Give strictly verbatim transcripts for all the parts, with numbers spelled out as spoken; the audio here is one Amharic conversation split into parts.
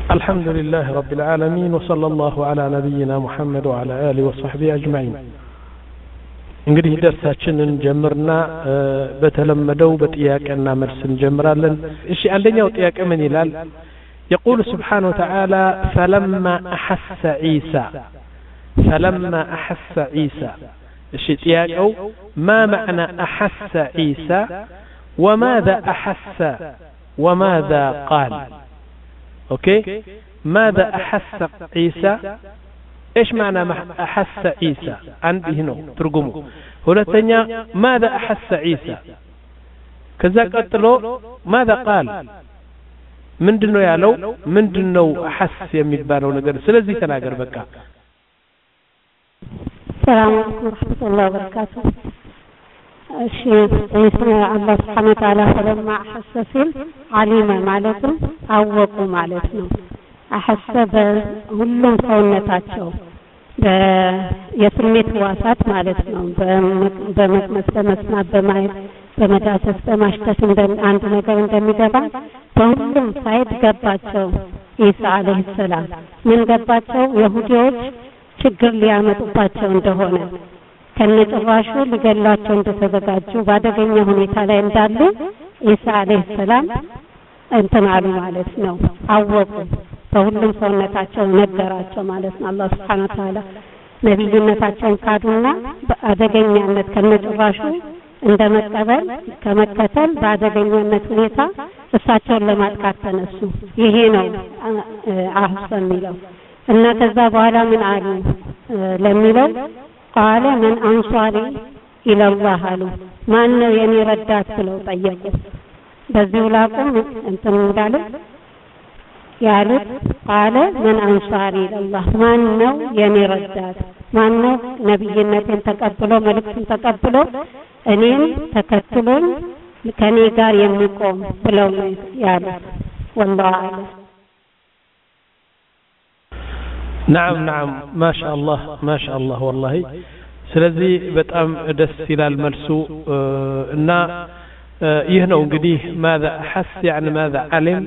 الحمد لله رب العالمين وصلى الله على نبينا محمد وعلى آله وصحبه أجمعين. እንግዲህ ደርሳችንን ጀምርና በተለመደው በጥያቄና መልስ እንጀምራለን። እሺ አንደኛው ጥያቄ ምን ይላል? يقول سبحانه وتعالى فلما أحس عيسى فلما أحس عيسى. እሺ ጥያቄው ما معنى أحس عيسى وماذا أحس وماذا قال؟ اوكي ماذا أحس عيسى؟ ايش معنى أحس عيسى؟ عندي هنا ترجمه هنا ماذا أحس عيسى؟ كذا قتلوا ماذا قال؟ من دنو يالو من دنو أحس يميبانو نقر سلزي تناقر بكا. السلام عليكم ورحمة الله وبركاته. الشيخ الله سبحانه وتعالى فلما أحس سل عليم مالتهم أوقوا مالتهم أحس بهلهم ሰውነታቸው የስሜት ዋሳት ማለት ነው በመስማት በማየት በመዳሰስ በማሽተት እንደ አንድ ነገር እንደሚገባ በሁሉም ሳይድ ገባቸው። ኢሳ አለይሂ ሰላም ምን ገባቸው? ይሁዲዎች ችግር ሊያመጡባቸው እንደሆነ ከነጭራሹ ሊገላቸው እንደተዘጋጁ ባደገኛ ሁኔታ ላይ እንዳሉ ኢሳ አለይሂ ሰላም እንትን አሉ ማለት ነው። አወቁ በሁሉም ሰውነታቸው ነገራቸው ማለት ነው። አላህ Subhanahu Wa Ta'ala ነብይነታቸውን ካዱና በአደገኛነት ከነጭራሹ እንደመቀበል ከመከተል በአደገኛነት ሁኔታ እሳቸውን ለማጥቃት ተነሱ። ይሄ ነው አህሰ የሚለው እና ከዛ በኋላ ምን አሉ ለሚለው قال من أنصاري إلى الله አሉ። ማን ነው የኔ ረዳት ብለው ጠየቁ። በዚህ ላቁም እንትን እንዳለ ያሉት قال من أنصاري إلى الله ማን ነው የኔ ረዳት ማን ነው ነብይነትን ተቀብሎ መልእክቱን ተቀብሎ እኔን ተከትሎኝ ከኔ ጋር የሚቆም ብለው ያሉት والله أعلم. نعم نعم ما شاء الله ما شاء الله والله. ስለዚህ በጣም ደስ ይላል መልሱ እና ይህ ነው እንግዲህ ماذا أحس يعني ماذا علم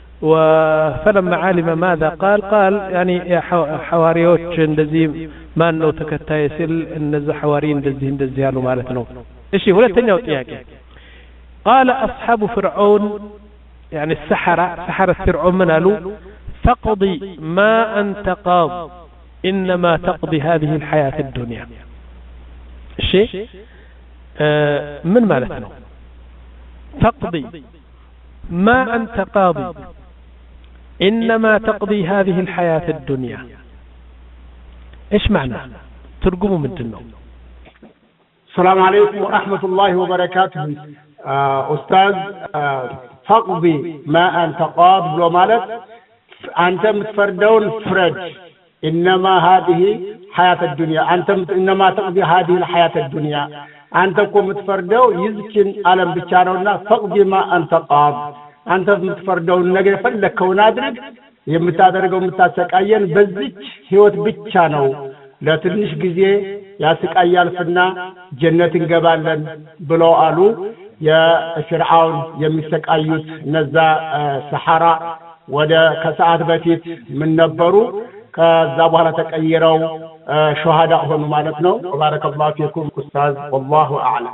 وفلما علم ماذا قال قال يعني حواريዎች እንደዚህ ማን ነው ተከታይ ሲል እነዚህ حواري እንደዚህ እንደዚህ ያሉ ማለት ነው። እሺ ሁለተኛው ጥያቄ قال أصحاب فرعون يعني السحرة سحرة فرعون من قالوا تقضي ما أنت قاض إنما تقضي هذه الحياة الدنيا. شيء آه من مالتنا تقضي ما أنت قاضي إنما تقضي هذه الحياة الدنيا. إيش معنى ترجموا من دنو؟ السلام عليكم ورحمة الله وبركاته. آه أستاذ آه تقضي ما أنت قاض بلو مالت أنت متفردون فرج إنما هذه حياة الدنيا أنت إنما تقضي هذه الحياة الدنيا أنت كم متفردون يذكر ألم بشارنا تقضي ما أنت قاض أنت متفردون نجري فلك ونادرك يمتادرك ومتاسك أيان بزيك هيوت بيتشانو لا تنش جزية يا سك أيال فنا جنة جبالا بلو ألو يا فرعون يمسك أيوت نزا سحرة ወደ ከሰዓት በፊት ምን ነበሩ ከዛ በኋላ ተቀይረው ሹሃዳ ሆኑ ማለት ነው። ባረከላሁ ፊኩም ኡስታዝ والله اعلم.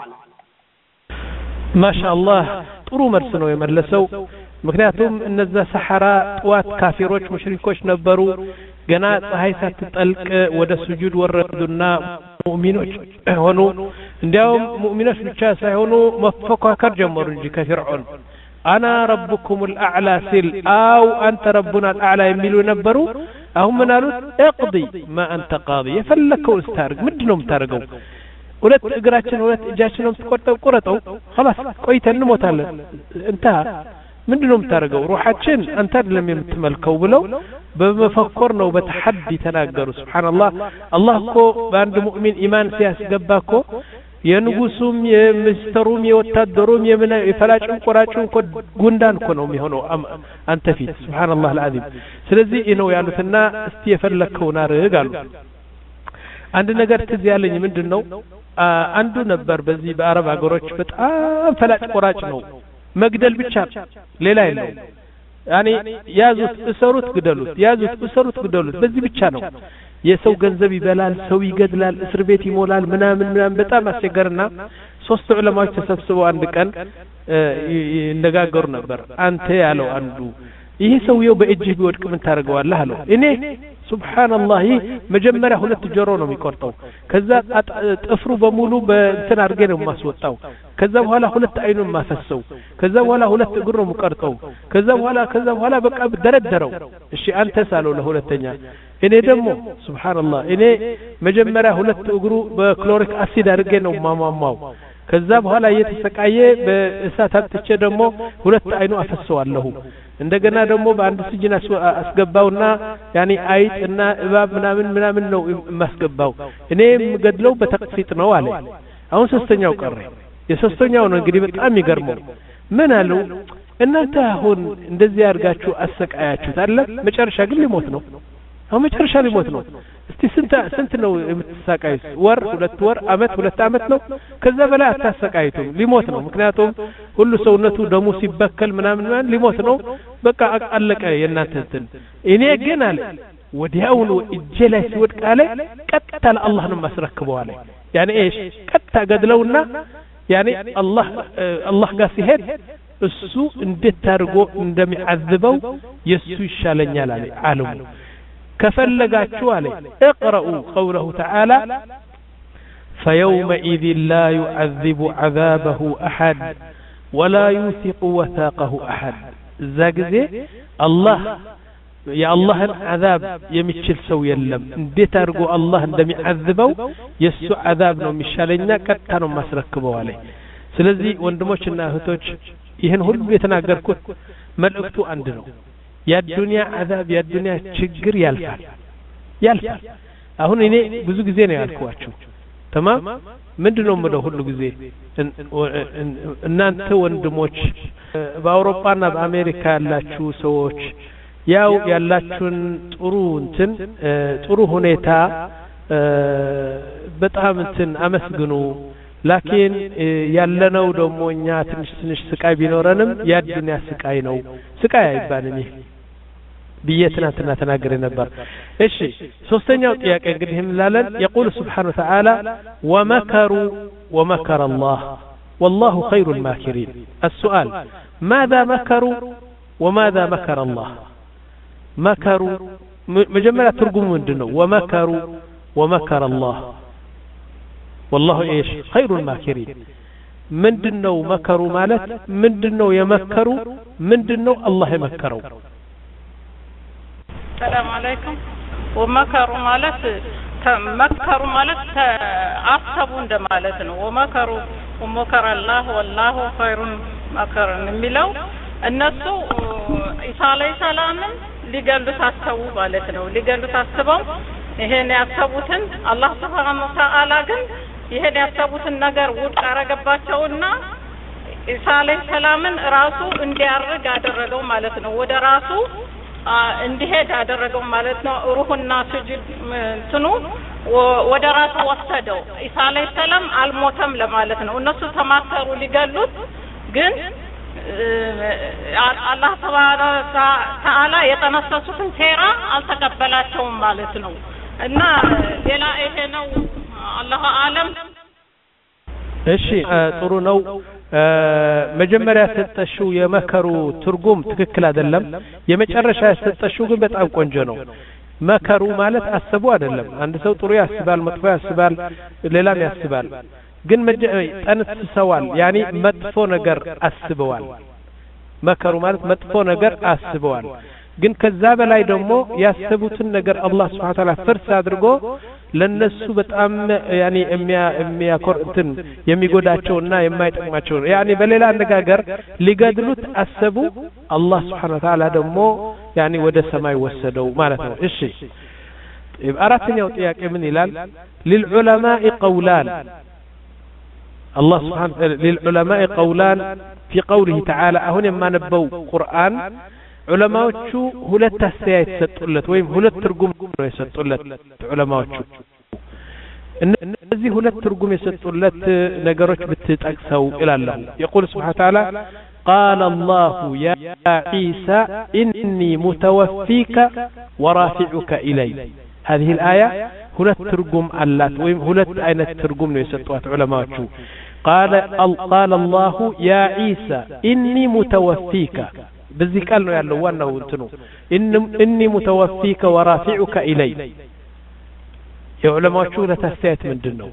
ما شاء الله ጥሩ መልስ ነው የመለሰው። ምክንያቱም እነዛ ሰሐራ ጧት ካፊሮች ሙሽሪኮች ነበሩ። ገና ፀሐይ ሳትጠልቅ ወደ ስጁድ ወረዱና ሙእሚኖች ሆኑ። እንዲያውም ሙእሚኖች ብቻ ሳይሆኑ መፈካከር ጀመሩ እንጂ ከፍርዖን أنا ربكم الأعلى سل أو أنت ربنا الأعلى يميلوا ينبروا أهم من قالوا اقضي ما أنت قاضي يفلكوا استارق مدنهم تارقوا ولت إقراتشن ولت إجاشنهم تقرطوا قرطوا خلاص كويتا نموت انتهى مدنهم تارقوا روحاتشن أنت لم يمتملكوا بلو بمفكرنا وبتحدي تناقروا سبحان الله الله كو باند مؤمن إيمان سياس قباكو የንጉሱም የሚስተሩም የወታደሩም የምን የፈላጭም ቆራጭም እኮ ጉንዳን እኮ ነው የሚሆነው አንተ ፊት ሱብሃንአላህ አልዓዚም። ስለዚህ ነው ያሉትና እስቲ የፈለከውን አርግ አሉ። አንድ ነገር ትዝ ያለኝ ምንድነው አንዱ ነበር በዚህ በአረብ ሀገሮች በጣም ፈላጭ ቆራጭ ነው መግደል ብቻ ሌላ የለው ያኒ ያዙት እሰሩት ግደሉት ያዙት እሰሩት ግደሉት በዚህ ብቻ ነው የሰው ገንዘብ ይበላል ሰው ይገድላል እስር ቤት ይሞላል ምናምን ምናምን በጣም አስቸገርና ሶስት ዑለማዎች ተሰብስበው አንድ ቀን እንደጋገሩ ነበር አንተ ያለው አንዱ ይሄ ሰውየው በእጅህ ቢወድቅ ምን ታደርገዋለህ አለው እኔ ሱብሃንአላህ መጀመሪያ ሁለት ጆሮ ነው የሚቆርጠው ከዛ ጥፍሩ በሙሉ በእንትን አድርጌ ነው ማስወጣው ከዛ በኋላ ሁለት አይኑን ማፈሰው ከዛ በኋላ ሁለት እግሩ ነው የምቆርጠው ከዛ በኋላ ከዛ በኋላ በቃ ደረደረው እሺ አንተ ሳለው ለሁለተኛ እኔ ደግሞ ሱብሃንአላህ እኔ መጀመሪያ ሁለት እግሩ በክሎሪክ አሲድ አድርጌ ነው ማማማው ከዛ በኋላ እየተሰቃየ በእሳት አጥቼ ደግሞ ሁለት አይኑ አፈሰዋለሁ እንደገና ደግሞ በአንድ ስጅን አስገባውና ያኒ አይጥና እባብ ምናምን ምናምን ነው ማስገባው እኔም ገድለው በተቅፊጥ ነው አለ አሁን ሶስተኛው ቀረ የሶስተኛው ነው እንግዲህ በጣም ይገርመው ምን አለው እናንተ አሁን እንደዚህ ያርጋችሁ አሰቃያችሁት አለ መጨረሻ ግን ሊሞት ነው አሁን መጨረሻ ሊሞት ነው እስቲ ስንት ስንት ነው የምትሰቃዩት ወር ሁለት ወር አመት ሁለት አመት ነው ከዛ በላይ አታሰቃዩትም ሊሞት ነው ምክንያቱም ሁሉ ሰውነቱ ደሙ ሲበከል ምናምን ምናምን ሊሞት ነው በቃ አለቀ የእናንተ እንትን እኔ ግን አለ ወዲያውኑ እጄ ላይ ሲወድቅ አለ ቀጥታ ለአላህ ነው ማስረክበው አለ ያኔ እሺ ቀጥታ ገድለውና ያኔ አላህ አላህ ጋር ሲሄድ እሱ እንዴት አድርጎ እንደሚዓዝበው የሱ ይሻለኛል አለ ዓለም كفلقاتشو عليه اقرأوا قوله تعالى فيومئذ لا يعذب عذابه أحد ولا يوثق وثاقه أحد زاقزي الله يا الله العذاب يمشل سو يلم انديت ارقو الله اندم يعذبو يسو عذاب نو مشالينا كتانو مسركبو عليه سلزي وندموشنا اهتوش ይህን ሁሉ የተናገርኩት መልእክቱ አንድ ነው يا الدنيا عذاب يا الدنيا ችግር ያልፋል ያልፋል አሁን እኔ ብዙ ጊዜ ነው ያልኳችሁ تمام ምንድነው የምለው ሁሉ ጊዜ እናንተ ወንድሞች በአውሮፓና በአሜሪካ ያላችሁ ሰዎች ያው ያላችሁን ጥሩ እንትን ጥሩ ሁኔታ በጣም እንትን አመስግኑ ላኪን ያለነው ደግሞ እኛ ትንሽ ትንሽ ስቃይ ቢኖረንም ያ ዱንያ ስቃይ ነው ስቃይ አይባልም ይሄ بيتنا تناقر نبر إيش سوستنيا وطياك انقدهم لالا يقول سبحانه وتعالى ومكروا ومكر الله والله خير الماكرين السؤال ماذا مكروا وماذا مكر الله مكروا مجملة ترقم من دنو ومكروا ومكر الله والله إيش خير الماكرين من دنو مكروا مالت من دنو يمكروا من دنو الله يمكروا السلام عليكم ومكروا مالت مكروا مالت عصبوا عند مالتنا ومكروا ومكر الله والله خير مكر نميلو الناس عيسى عليه السلام ሊገሉ ታስቡ ማለት ነው ሊገሉ ታስበው ይሄን ያሰቡትን አላህ Subhanahu Wa Ta'ala ግን ይሄን ያሰቡትን ነገር ውድቅ አረገባቸውና ኢሳ አለይሂ ሰላምን ራሱ እንዲያርግ አደረገው ማለት ነው ወደ ራሱ እንዲሄድ አደረገው ማለት ነው ሩህና ስጁድ እንትኑ ወደ ራሱ ወሰደው ኢሳ አለይሂ ሰላም አልሞተም ለማለት ነው እነሱ ተማከሩ ሊገሉት ግን አላህ ተዓላ የተነሰሱትን ሴራ አልተቀበላቸውም ማለት ነው እና ሌላ ይሄ ነው አላህ አለም እሺ ጥሩ ነው መጀመሪያ ተጠሽው የመከሩ ትርጉም ትክክል አይደለም የመጨረሻ ያስተጠሽው ግን በጣም ቆንጆ ነው መከሩ ማለት አስቡ አይደለም አንድ ሰው ጥሩ ያስባል መጥፎ ያስባል ሌላም ያስባል ግን ጠንስሰዋል ያኒ መጥፎ ነገር አስበዋል መከሩ ማለት መጥፎ ነገር አስበዋል ግን ከዛ በላይ ደግሞ ያሰቡትን ነገር አላህ Subhanahu Wa Ta'ala ፍርስ አድርጎ ለነሱ በጣም ያኒ የሚያኮር እንትን የሚጎዳቸውና የማይጠቅማቸው ያኒ በሌላ አነጋገር ሊገድሉት አሰቡ አላህ Subhanahu Wa Ta'ala ደግሞ ያኒ ወደ ሰማይ ወሰደው ማለት ነው እሺ አራተኛው ጥያቄ ምን ይላል للعلماء قولان الله سبحانه للعلماء قولان في قوله تعالى هنا ما نبوا قرآن علماء ሁለት አስተያየት ሰጡለት ወይም ሁለት ትርጉም ነው የሰጡለት ዑለማዎቹ እነዚህ ሁለት ትርጉም የሰጡለት ነገሮች ብትጠቅሰው ይላል يقول سبحانه وتعالى قال الله يا عيسى إني متوفيك ورافعك إلي. هذه الآية هلت ترجم اللات ويم هلت أين ترجم يسطوات علماء. قال قال الله يا عيسى إني متوفيك بذي قالوا يا الله وانا وانتنو إن إني متوفيك ورافعك إلي. يا علماء شو لتستيت من دنو.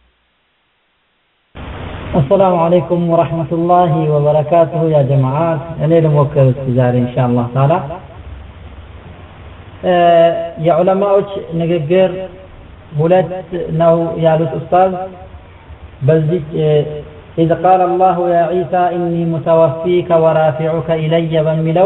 السلام عليكم ورحمة الله وبركاته يا جماعات. أنا لموكل التجاري إن شاء الله تعالى. أه يا علماء نجر ولد نو يا الأستاذ بزيك أه إذا قال الله يا عيسى إني متوفيك ورافعك إلي بملو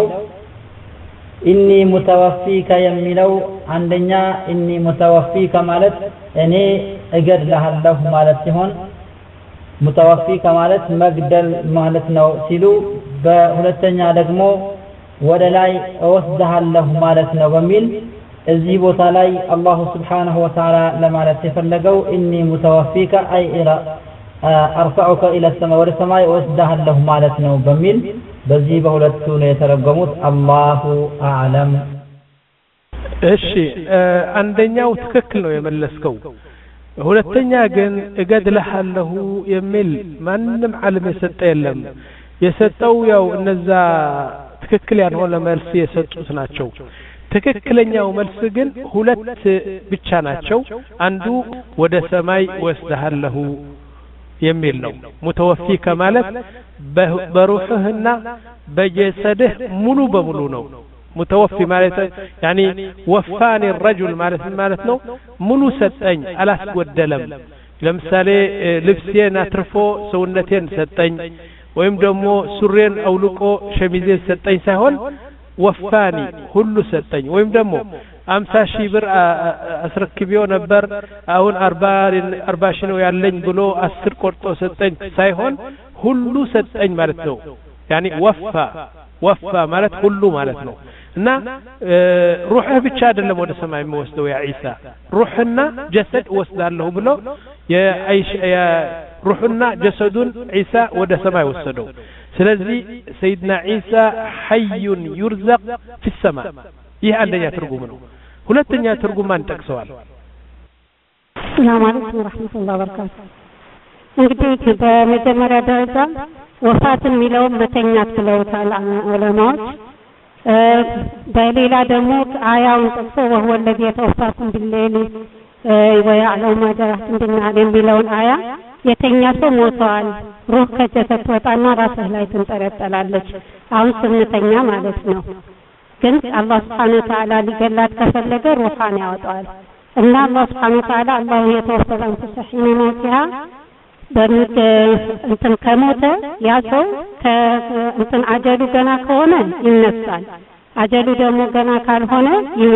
إني متوفيك يملو عندنا إني متوفيك مالت أني أجد لها الله مالت هون متوفيك مالت مقدل مالت نو سلو بهلتنيا دغمو ولا لاي أوسدها الله مالت نو بميل እዚህ ቦታ ላይ አላህ Subhanahu Wa Ta'ala ለማለት የፈለገው إني متوفيك أي إلى أرفعك إلى السماء والسماء وأسدها ማለት ነው በሚል በዚህ በሁለቱ ነው የተረጎሙት። አላሁ አዕለም። እሺ አንደኛው ትክክል ነው የመለስከው። ሁለተኛ ግን እገድልሃለሁ የሚል ማንንም ዓለም የሰጠ የለም። የሰጠው ያው እነዛ ትክክል ያልሆነ መልስ የሰጡት ናቸው። ትክክለኛው መልስ ግን ሁለት ብቻ ናቸው። አንዱ ወደ ሰማይ ወስደሃለሁ የሚል ነው። ሙተወፊከ ማለት በሩህህና በጀሰድህ ሙሉ በሙሉ ነው። ሙተወፊ ማለት ያኒ ወፋኒ الرجل ማለት ማለት ነው ሙሉ ሰጠኝ አላስጎደለም። ለምሳሌ ልብሴን አትርፎ ሰውነቴን ሰጠኝ ወይም ደግሞ ሱሬን አውልቆ ሸሚዜን ሰጠኝ ሳይሆን ወፋኒ ሁሉ ሰጠኝ። ወይም ደግሞ አምሳ ሺህ ብር አስረክቢው ነበር አሁን አርባ ሺህ ነው ያለኝ ብሎ አስር ቆርጦ ሰጠኝ ሳይሆን ሁሉ ሰጠኝ ማለት ነው። ያኒ ወፋ ወፋ ማለት ሁሉ ማለት ነው። እና ሩህህ ብቻ አይደለም ወደ ሰማይ የሚወስደው ያ ዒሳ ሩህና ጀሰድ ወስዳለሁ ብሎ የአይሻ ሩህና ጀሰዱን ዒሳ ወደ ሰማይ ወሰደው። ስለዚህ ሰይድና ዒሳ ሐዩን ይርዘቅ في السماء። ይህ አንደኛ ትርጉም ነው። ሁለተኛ ትርጉም ማን ጠቅሰዋል? ሰላም አለይኩም ወራህመቱላሂ ወበረካቱ። እንግዲህ በመጀመሪያ ደረጃ ወፋትን የሚለው መተኛት ብለውታል ዑለማዎች። በሌላ ደግሞ አያውን ጠቅሶ وهو الذي يتوفاكم بالليل ويعلم ما جرحتم بالنهار የሚለውን አያ የተኛ ሰው ሞቷል ሩህ ከጀሰድ ወጣና ራስህ ላይ ትንጠለጠላለች አሁን ስንተኛ ማለት ነው። ግን አላህ Subhanahu Wa Ta'ala ሊገላት ከፈለገ ሩሃን ያወጣል እና አላህ Subhanahu Wa Ta'ala አላህ የተወፈለ አንተሰሒነ ሞቲሃ በሚት እንትን ከሞተ ያ ሰው ከእንትን አጀሉ ገና ከሆነ ይነሳል። አጀሉ ደግሞ ገና ካልሆነ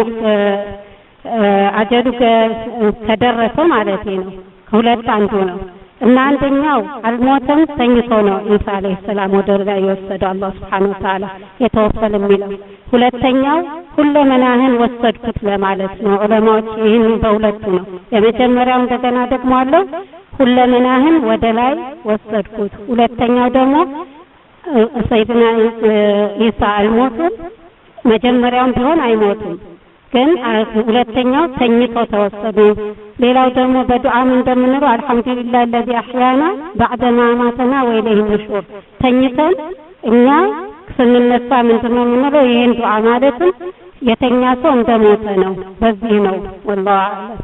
አጀሉ ከደረሰ ማለት ነው ከሁለት አንዱ ነው። እና አንደኛው አልሞተም ተኝቶ ነው ኢሳ አለይሂ ሰላም ወደ ላይ የወሰደው አላህ Subhanahu Wa Ta'ala የተወፈለ የሚለው። ሁለተኛው ሁለመናህን ወሰድኩት ለማለት ነው። ዑለማዎች ይህን በሁለቱ ነው። የመጀመሪያው እንደገና ደግሞ አለው ሁለመናህን ወደ ላይ ወሰድኩት። ሁለተኛው ደግሞ ሰይድና ኢሳ አልሞተም መጀመሪያውም ቢሆን አይሞትም ግን ሁለተኛው ተኝቶ ተወሰዱ። ሌላው ደግሞ በዱዓም እንደምንለው አልহামዱሊላህ الذي احيانا بعد ما ماتنا واليه النشور ተኝተን እኛ ስንነሳ ምንድነው የምንለው? ይሄን ዱዓ ማለት የተኛ ሰው እንደሞተ ነው። በዚህ ነው والله اعلم።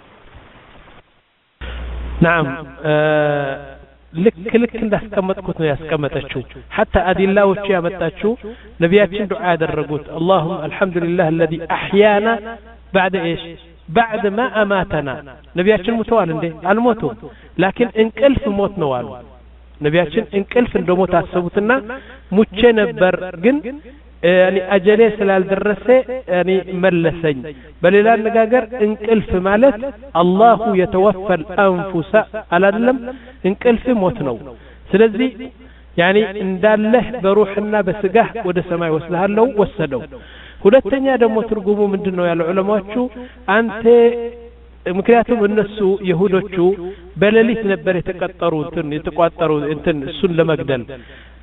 نعم ልክ ልክ እንዳስቀመጥኩት ነው ያስቀመጠችው። حتى አዲላዎች ያመጣችው ነቢያችን ዱዓ ያደረጉት اللهم الحمد لله الذي احيانا بعد ايش بعد ما اماتنا። ነቢያችን ሞተዋል እንዴ? አልሞቱም። ላኪን እንቅልፍ ሞት ነው አሉ። ነቢያችን እንቅልፍ እንደሞት አሰቡትና ሙቼ ነበር ግን ያኒ አጀሌ ስላልደረሰ ያኒ መለሰኝ። በሌላ አነጋገር እንቅልፍ ማለት አላሁ የተወፈል አንፉሳ አላለም እንቅልፍ ሞት ነው። ስለዚህ ያኒ እንዳለህ በሩህና በስጋህ ወደ ሰማይ ወስደሃለው ወሰደው። ሁለተኛ ደግሞ ትርጉሙ ምንድነው ያለው ዑለማዎቹ? አንተ ምክንያቱም እነሱ ይሁዶቹ በሌሊት ነበር የተቀጠሩ እንትን የተቋጠሩ እንትን እሱን ለመግደል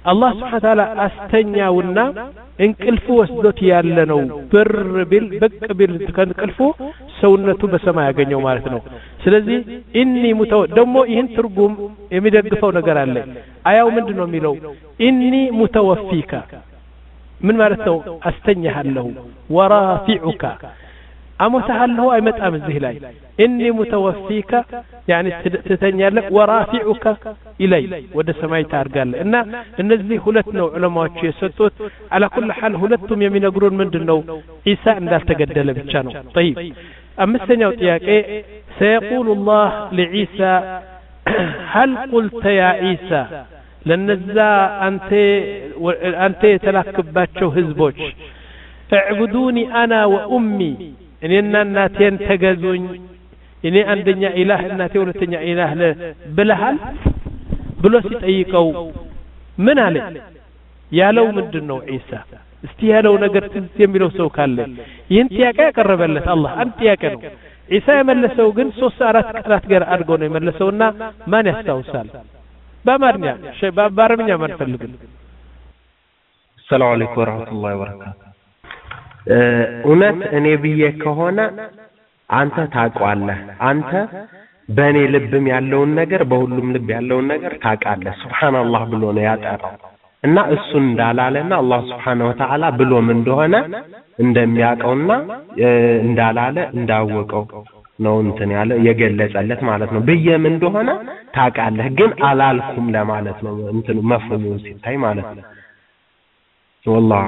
الله سبحانه وتعالى أستنياونا እንቅልፉ ወስዶት ያለ ነው ብር ቢል በቅ ቢል ከእንቅልፉ ሰውነቱ በሰማይ ያገኘው ማለት ነው ስለዚህ ኢኒ ሙተው ደሞ ይህን ትርጉም የሚደግፈው ነገር አለ አያው ምንድነው የሚለው ኢኒ ሙተወፊካ ምን ማለት ነው አስተኛሃለሁ ወራፊዑካ አሞታሃለሁ አይመጣም እዚህ ላይ ኢኒ ሙተወፊካ يعني ትተኛለህ ወራፊዑካ ኢለይ ወደ ሰማይ ታርጋለህ እና እነዚህ ሁለት ነው ዑለማዎች የሰጡት على كل حال ሁለቱም የሚነግሩን ምንድነው ኢሳ እንዳልተገደለ ብቻ ነው طيب አምስተኛው ጥያቄ سيقول الله لعيسى هل قلت يا عيسى ለነዛ አንተ አንተ የተላክባቸው ህዝቦች اعبدوني انا وامي እኔና እናቴን ተገዙኝ እኔ አንደኛ ኢላህ እናቴ ሁለተኛ ኢላህ ለብለሃል ብሎ ሲጠይቀው ምን አለ ያለው ምንድነው ኢሳ እስቲ ያለው ነገር ትዝ የሚለው ሰው ካለ ይህን ጥያቄ ያቀረበለት አላህ አንተ ጥያቄ ነው ኢሳ የመለሰው ግን ሶስት አራት ቃላት ጋር አድርጎ ነው የመለሰውና ማን ያስታውሳል በአማርኛ በአረብኛ ማን ፈልግ ሰላም አለይኩም ወራህመቱላሂ ወበረካቱ እውነት እኔ ብዬ ከሆነ አንተ ታቋለህ አንተ በእኔ ልብም ያለውን ነገር በሁሉም ልብ ያለውን ነገር ታቃለህ ሱብሃንአላህ ብሎ ነው ያጠራው እና እሱ እንዳላለና አላህ Subhanahu Wa Ta'ala ብሎም እንደሆነ እንደሚያቀውና እንዳላለ እንዳወቀው ነው እንትን ያለ የገለጸለት ማለት ነው ብየም እንደሆነ ታቃለህ ግን አላልኩም ለማለት ነው እንትን መፍሁሙ ሲታይ ማለት ነው والله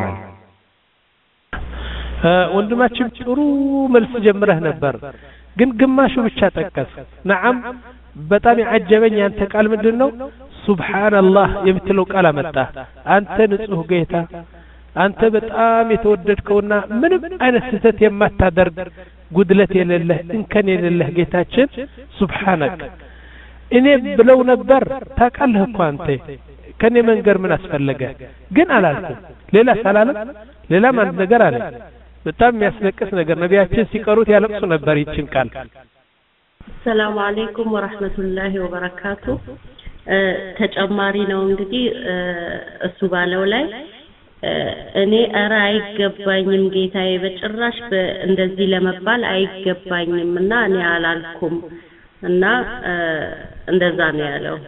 ወንድማችን ጥሩ መልስ ጀምረህ ነበር ግን ግማሹ ብቻ ተጠቀስ ነዓም በጣም ያጀበኝ አንተ ቃል ምንድነው ሱብሃንአላህ የምትለው ቃል አመጣ አንተ ንጹህ ጌታ አንተ በጣም የተወደድከውና ምንም አይነት ስህተት የማታደርግ ጉድለት የሌለህ እንከን የሌለህ ጌታችን ሱብሃንክ እኔ ብለው ነበር ታቃለህ እኮ አንተ ከኔ መንገር ምን አስፈለገ ግን አላልኩም ሌላ ሰላም ሌላ ማን ነገር አለ በጣም የሚያስለቅስ ነገር ነቢያችን ሲቀሩት ያለቅሱ ነበር ይችን ቃል ሰላም አለይኩም ወራህመቱላሂ ወበረካቱ ተጨማሪ ነው እንግዲህ እሱ ባለው ላይ እኔ አራ አይገባኝም ጌታዬ በጭራሽ እንደዚህ ለመባል አይገባኝምና እኔ አላልኩም እና እንደዛ ነው ያለው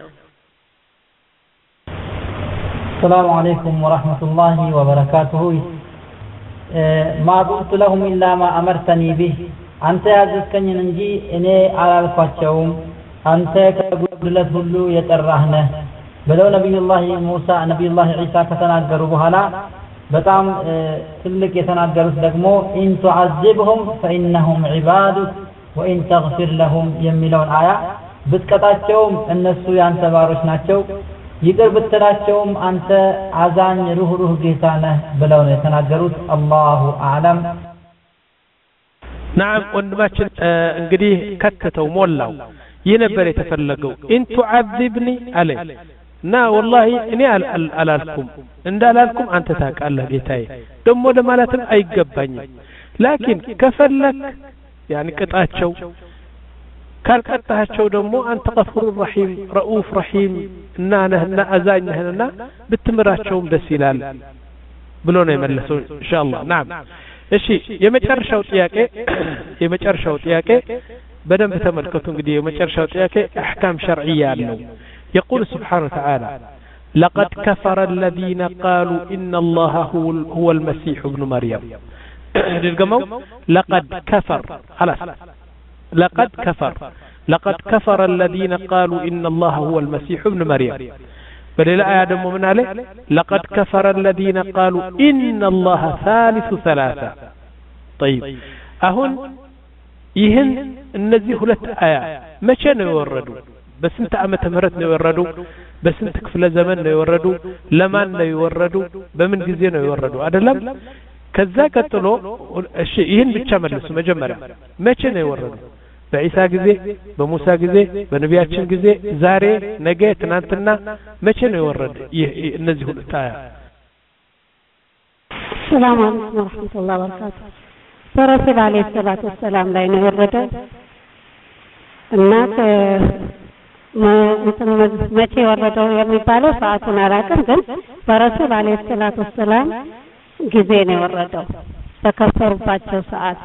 ሰላም አለይኩም ወራህመቱላሂ ወበረካቱሁ ما قلت لهم إلا ما أمرتني به أنت ያዘዝከኝን እንጂ እኔ አላልኳቸውም አንተ ከጉድለት ሁሉ የጠራህነህ ብለው ነብዩላህ ሙሳ ነብዩላህ ኢሳ ከተናገሩ በኋላ በጣም ትልቅ የተናገሩት ደግሞ ኢን ተዓذبهم فإنهم عبادك وإن تغفر لهم የሚለውን አያ ብትቀጣቸውም እነሱ ያንተ ባሮች ናቸው ይቅር ብትላቸውም አንተ አዛኝ ሩህሩህ ጌታ ነህ ብለው ነው የተናገሩት አላሁ አዕለም نعم ወንድማችን እንግዲህ ከተተው ሞላው ይነበር የተፈለገው ኢን ተዓذبني አለ ና والله እኔ አላልኩም እንዳላልኩም አንተ ታቃለህ ጌታዬ ደሞ ለማለትም አይገባኝም ላኪን ከፈለክ يعني ቅጣቸው ካልቀጣቸው ደግሞ አንተ ገፉር ረሂም ረኡፍ ረሂም እና ነህና አዛኝ ነህና ብትምራቸውም ደስ ይላል ብሎ ነው የመለሰው ኢንሻአላህ ናም እሺ የመጨረሻው ጥያቄ የመጨረሻው ጥያቄ በደንብ ተመልከቱ እንግዲህ የመጨረሻው ጥያቄ احكام شرعيه አለው يقول سبحانه وتعالى لقد كفر الذين قالوا ان الله هو هو المسيح ابن مريم دغمو لقد كفر خلاص لقد كفر لقد كفر الذين قالوا إن الله هو المسيح ابن مريم بل لا آدم من عليه لقد كفر الذين قالوا إن الله ثالث ثلاثة طيب أهون يهن النزي هلت آيات ما كانوا يوردوا بس انت أمة مهرت يوردوا بس انت كفل زمن يوردوا لمن يوردوا بمن جزين يوردوا أدلم كذا قتلوا الشيء يهن بتشمل اسمه مجمرة ما كانوا يوردوا በኢሳ ጊዜ በሙሳ ጊዜ በነቢያችን ጊዜ ዛሬ ነገ ትናንትና መቼ ነው የወረደ እነዚህ ሁለት አያ ሰላም አለይኩም ወራህመቱላሂ ወበረካቱ በረሱል አለይሂ ሰላቱ ወሰላም ላይ ነው የወረደ እና መቼ ወረደው የሚባለው ሰዓቱን አላውቅም ግን በረሱል አለይሂ ሰላቱ ወሰላም ጊዜ ነው የወረደው በከፈሩባቸው ሰዓት።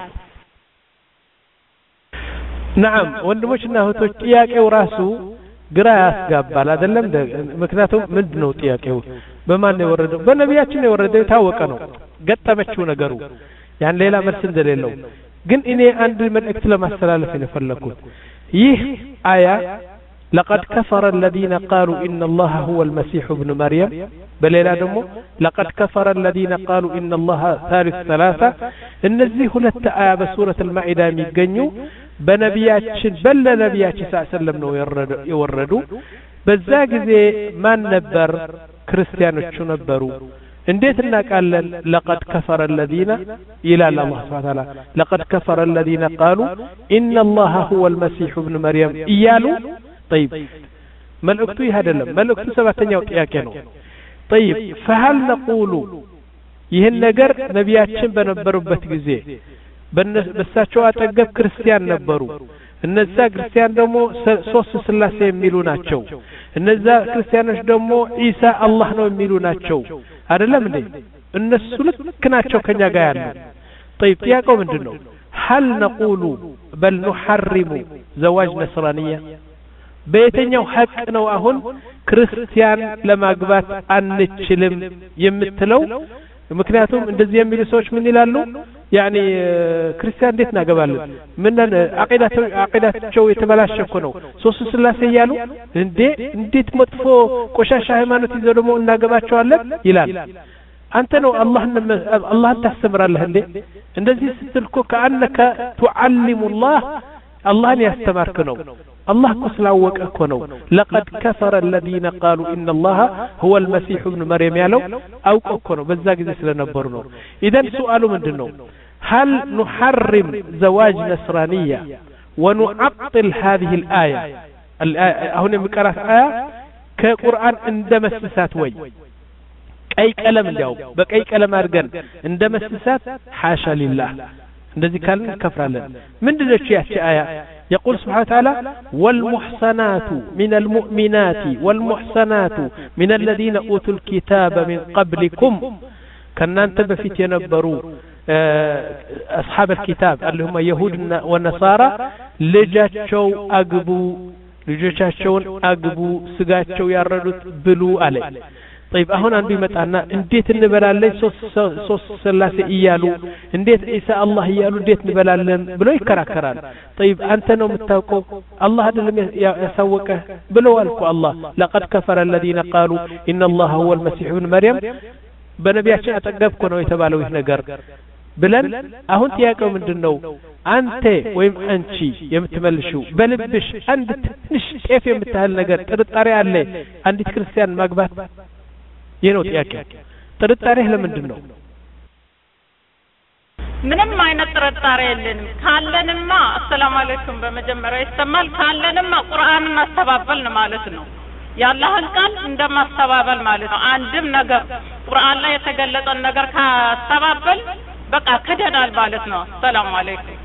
نعم ወንድሞችና እህቶች ጥያቄው ራሱ ግራ ያስጋባል አይደለም? ምክንያቱም ምንድነው ጥያቄው? በማን ነው የወረደው? በነቢያችን ነው የወረደው፣ የታወቀ ነው። ገጠመችው ነገሩ ያን ሌላ መልስ እንደሌለው። ግን እኔ አንድ መልእክት ለማስተላለፍ ነው የፈለኩት። ይህ አያ لقد كفر الذين قالوا إن الله هو المسيح ابن مريم بليلا دمو لقد كفر الذين قالوا إن الله ثالث ثلاثة النزيه ሁለት አያ በሱረة المائدة የሚገኙ በነቢያችን በለ ነቢያችን ሰለላሁ ዐለይሂ ወሰለም የወረዱ በዛ ጊዜ ማን ነበር? ክርስቲያኖቹ ነበሩ። እንዴት እናቃለን? لقد كفر الذين الى الله سبحانه وتعالى لقد كفر الذين قالوا إن الله هو المسيح ابن مريم እያሉ طيب መልእክቱ ይህ አይደለም። መልእክቱ ሰባተኛው ጥያቄ ነው። طيب فهل نقول ይህን ነገር ነቢያችን በነበሩበት ጊዜ በሳቸው አጠገብ ክርስቲያን ነበሩ። እነዛ ክርስቲያን ደግሞ ሶስት ስላሴ የሚሉ ናቸው። እነዛ ክርስቲያኖች ደግሞ ኢሳ አላህ ነው የሚሉ ናቸው። አይደለም እንዴ? እነሱ ልክ ናቸው ከኛ ጋር ያሉ። طيب ጥያቄው ምንድነው? هل نقول بل نحرم زواج نصرانية በየትኛው ሐቅ ነው አሁን ክርስቲያን ለማግባት አንችልም የምትለው? ምክንያቱም እንደዚህ የሚሉ ሰዎች ምን ይላሉ? ያኒ ክርስቲያን እንዴት እናገባለን? ምን አቂዳቸው አቂዳቸው የተበላሸ እኮ ነው ሶስት ስላሴ ያሉ እንዴ እንዴት መጥፎ ቆሻሻ ሃይማኖት ይዘው ደግሞ እናገባቸዋለን ይላል። አንተ ነው አላህ አላህ ታስተምራለህ እንዴ? እንደዚህ ስትልኩ ከአንከ تعلم الله አላህን ያስተማርክ ነው። الله كسلاوك أكونه لقد كفر الذين قالوا إن الله هو المسيح ابن مريم يالو أو أكونه بزاق زي سلنبرنو. إذن سؤال من دنو هل نحرم زواج نصرانية ونعطل هذه الآية هنا مكرات آية كقرآن عندما السسات وي أي كلام اليوم بك أي كلام أرجن عندما السسات حاشا لله الذي كان كفر لنا من ذي الشيء آية يقول سبحانه وتعالى والمحصنات من المؤمنات والمحصنات من الذين أوتوا الكتاب من قبلكم كنا ننتبه في تنبروا أصحاب الكتاب اللي هم يهود والنصارى لجاتشو أقبو لجاتشو أقبو سقاتشو يردت بلو عليه. طيب أهون عندي متعنا انديت نبلالي سوس سوس سلاسي إيالو انديت إيسا الله إيالو انديت نبلالن بلو يكراكران. طيب أنت نو متاوكو الله هذا لم يسوكه بلو ألكو الله لقد كفر الذين قالوا إن الله هو المسيح ابن مريم بنبياتش أتقفكو نو يتبالو يهنقر بلن أهون تياكو من دنو أنت ويم أنشي يمتملشو بلبش عند تنش كيف يمتهل نقر ترطاري عليه عندي كريستيان مقبات የነው ጥያቄ። ጥርጣሬህ ለምንድን ነው? ምንም አይነት ጥርጣሬ የለንም። ካለንማ አሰላሙ አለይኩም በመጀመሪያ ይስተማል። ካለንማ ቁርአንን ማስተባበልን ማለት ነው። ያላህን ቃል እንደማስተባበል ማለት ነው። አንድም ነገር ቁርአን ላይ የተገለጸ ነገር ካስተባበል በቃ ከደናል ማለት ነው። አሰላሙ አለይኩም።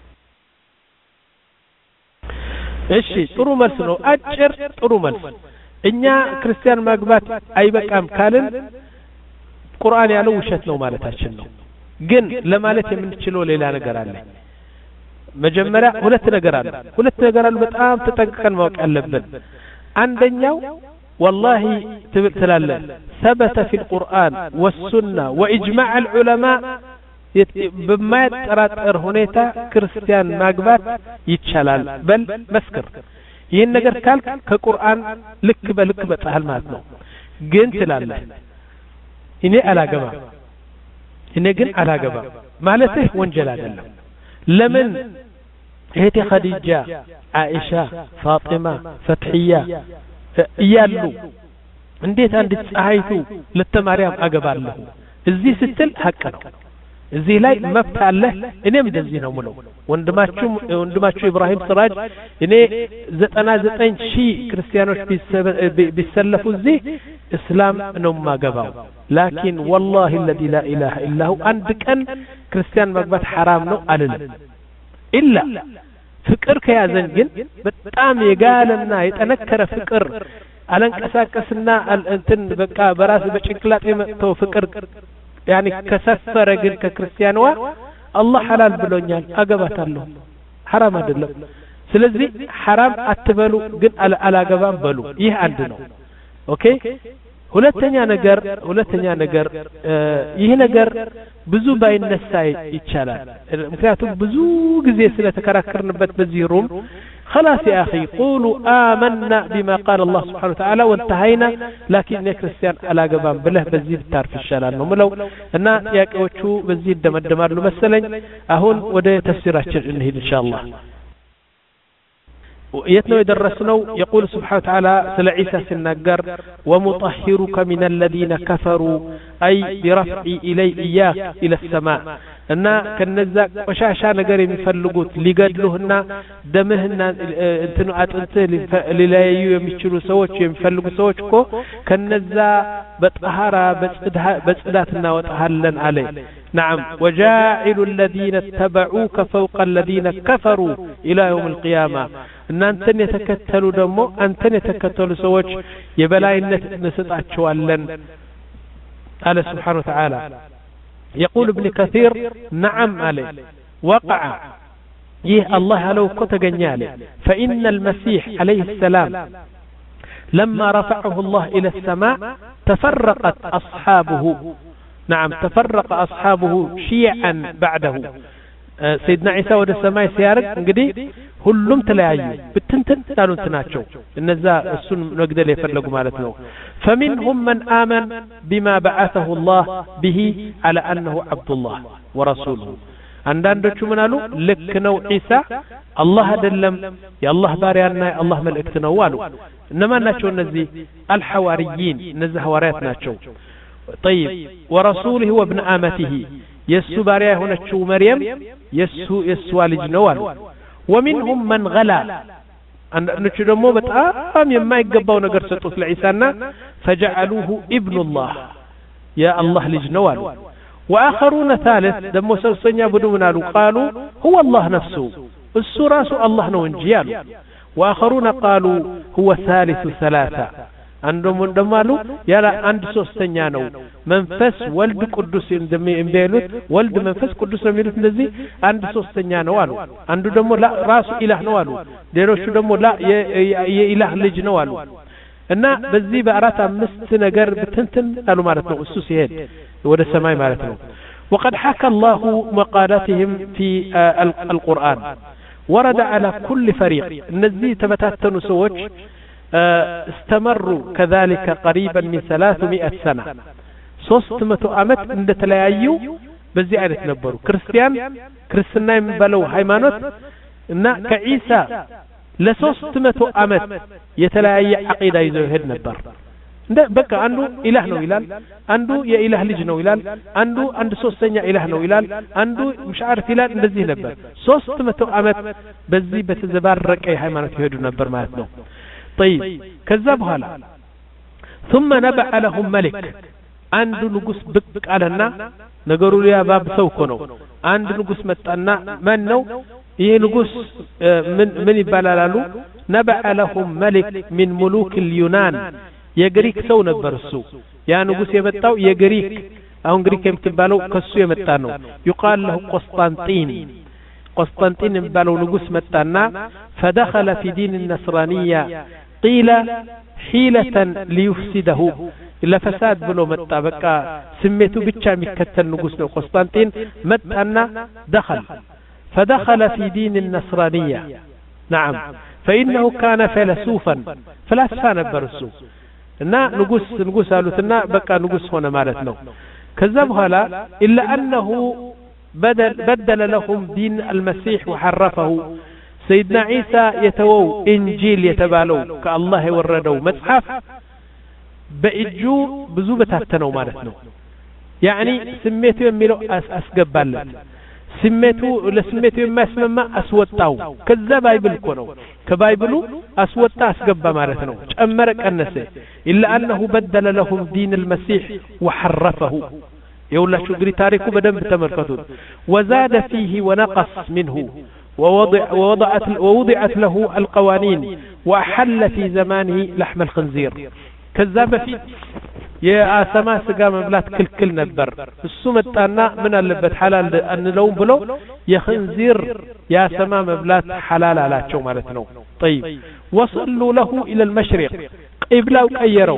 እሺ ጥሩ መልስ ነው። አጭር ጥሩ መልስ። እኛ ክርስቲያን ማግባት አይበቃም ካልን ቁርአን ያለው ውሸት ነው ማለታችን ነው። ግን ለማለት የምንችለው ሌላ ነገር አለ። መጀመሪያ ሁለት ነገር አለ ሁለት ነገር አለ በጣም ተጠንቅቀን ማወቅ አለብን። አንደኛው والله ትላለ ثبت في القرآن والسنة وإجماع العلماء بما يتراتر ሁኔታ ክርስቲያን ማግባት ይቻላል በል መስክር። ይህን ነገር ካልክ ከቁርአን ልክ በልክ በጣል ማለት ነው። ግን ትላለህ እኔ አላገባ እኔ ግን አላገባ ማለትህ ወንጀል አይደለም። ለምን እህቴ ኸዲጃ፣ አይሻ፣ ፋጢማ፣ ፈትሕያ እያሉ እንዴት አንዲት ፀሐይቱ ለተማርያም አገባለሁ እዚህ ስትል ሐቅ ነው። እዚህ ላይ መብት አለ። እኔም እንደዚህ ነው ምለው። ወንድማችሁ ወንድማችሁ ኢብራሂም ስራጅ እኔ ዘጠና ዘጠኝ ሺህ ክርስቲያኖች ቢሰለፉ እዚህ እስላም ነው ማገባው። ላኪን والله الذي لا اله الا هو አንድ ቀን ክርስቲያን ማግባት حرام ነው አልልም። ኢላ ፍቅር ከያዘን ግን በጣም የጋለና የጠነከረ ፍቅር አለንቀሳቀስና እንትን በቃ በራስ በጭንቅላት የመተው ፍቅር يعني كسفر ግን ከክርስቲያንዋ አላህ ሐላል ብሎኛል አገባታለሁ حرام አይደለም ስለዚህ حرام አትበሉ ግን አላገባም በሉ ይህ አንድ ነው ኦኬ ሁለተኛ ነገር ሁለተኛ ነገር ይህ ነገር ብዙ ባይነሳ ይቻላል ምክንያቱም ብዙ ጊዜ ስለተከራከርንበት በዚህ ሩም خلاص يا اخي قولوا آمنا بما قال الله سبحانه وتعالى وانتهينا لكن የክርስቲያን አላገባም ብለህ በዚህ ብታርፍ ይሻላል ነው ምለው እና ያቄዎቹ በዚህ እንደመደማሉ መሰለኝ አሁን ወደ ተፍሲራችን እንሂድ ኢንሻአላህ يتنو يدرسنو يقول سبحانه وتعالى سل عيسى سنقر ومطهرك من الذين كفروا أي برفعي إلي إياك إلى السماء أن كالنزاق وشاشا نقر يفلقوت لقدلهن دمهن انتنو أتنت للايو يمشلو سوچ يمفلقو سوچكو كالنزاق بطهارا بسداتنا وتهلن عليه نعم وجاعل الذين اتبعوك فوق الذين كفروا إلى يوم القيامة أن أنتن يتكتلوا دمو أنتن يتكتلوا سوچ يبلاينت نسطعچوالن قال سبحانه وتعالى يقول ابن كثير نعم عليه وقع يه الله لو كتغنياله فإن المسيح عليه السلام لما رفعه الله إلى السماء تفرقت أصحابه نعم تفرق أصحابه شيعا بعده سيدنا عيسى ود السماء سيارك እንግዲህ ሁሉም ተለያዩ በትንትን ታሉን ተናቸው እነዛ እሱን ነግደል የፈለጉ ማለት ነው فمنهم من آمن بما بعثه الله به على أنه عبد الله ورسوله አንዳንዶቹ ምን አሉ ልክ ነው ዒሳ አላህ አይደለም የአላህ ባሪያና የአላህ መልእክት ነው አሉ እነማን ናቸው እነዚህ الحواريين እነዚህ ሐዋርያት ናቸው طيب ورسوله وابن آمته يسو باريا هنا تشو مريم يسو يسو والجنوال ومنهم من غلا نتشو دمو بتقام يما يقبوا نقر ستوث العيسانا فجعلوه ابن الله يا الله لجنوال وآخرون ثالث دمو سلسنيا بدونالو قالوا هو الله نفسه السراس الله نونجيال وآخرون قالوا هو ثالث ثلاثة عندهم دمالو يلا عند ሶስተኛ ነው መንፈስ ወልድ ቅዱስ እንደሚሉት ወልድ መንፈስ ቅዱስ እንደሚሉት እንደዚህ አንድ ሶስተኛ ነው አሉ አንዱ ደግሞ ላ ራሱ ኢላህ ነው አሉ ሌሎቹ ደግሞ ላ የኢላህ ልጅ ነው አሉ እና በዚህ በአራት አምስት ነገር በትንትን አሉ ማለት ነው እሱ ሲሄድ ወደ ሰማይ ማለት ነው وقد حكى الله مقالاتهم في القرآن ورد على كل فريق النزي تبتاتنوا سوچ استمروا كذلك قريبا من ثلاثمائة سنة ሶስት አመት እንደተለያዩ በዚህ አይነት ነበሩ ክርስቲያን ክርስትና የሚባለው ሃይማኖት እና ከኢሳ ለ300 አመት የተለያየ አቂዳ ይዘው ይሄድ ነበር እንደ በቃ አንዱ ኢላህ ነው ይላል አንዱ የኢላህ ልጅ ነው ይላል አንዱ አንድ ሶስተኛ ኢላህ ነው ይላል አንዱ ምሽዓርፍ ይላል እንደዚህ ነበር ሶስት አመት በዚህ በተዘባረቀ ሃይማኖት ይሄዱ ነበር ማለት ነው طيب كذب هلا ثم نبع لهم ملك عند نقص بك علىنا نقولوا يا باب سوكنو عند نقص متنا من نو ينقص من من يبالالو نبع لهم ملك من ملوك اليونان يغريك سو نبر السو يا نقص يمتاو يغريك አሁን ግሪክ የምትባለው ከሱ የመጣ ነው يقال له قسطنطين قسطنطين የሚባለው ንጉስ መጣና فدخل في دين النصرانية قيل حيلة ليفسده إلا فساد بلو متى بقى سميته بيتشا مكتل نقصنا قسطنطين متى دخل فدخل في دين النصرانية نعم فإنه كان فيلسوفا فلاسفا نبرسو نا نقص نقص قالوا بقى نقص هنا مالتنا كذبها لا إلا أنه بدل, بدل لهم دين المسيح وحرفه سيدنا عيسى يتوو إنجيل يتبالو كالله وردو مصحف بإجو بزوبة تنو مالتنا يعني سميته يميلو أس أسقبالت سميته لسميته يما اسمما أسوطاو كذا بايبل كونو كبايبلو أسوطا أسقبا مالتنا أمرك النسي إلا أنه بدل لهم دين المسيح وحرفه يقول لك شجري تاريخه بدم بتمركته وزاد فيه ونقص منه ووضع ووضعت ووضعت له القوانين وأحل في زمانه لحم الخنزير كذاب في يا سما سقا مبلات كل كل نبر السوم التانا من اللبت حلال أن لو بلو يخنزير يا سما مبلات حلال على شو مالتنا طيب وصلوا له إلى المشرق قبلوا كيروا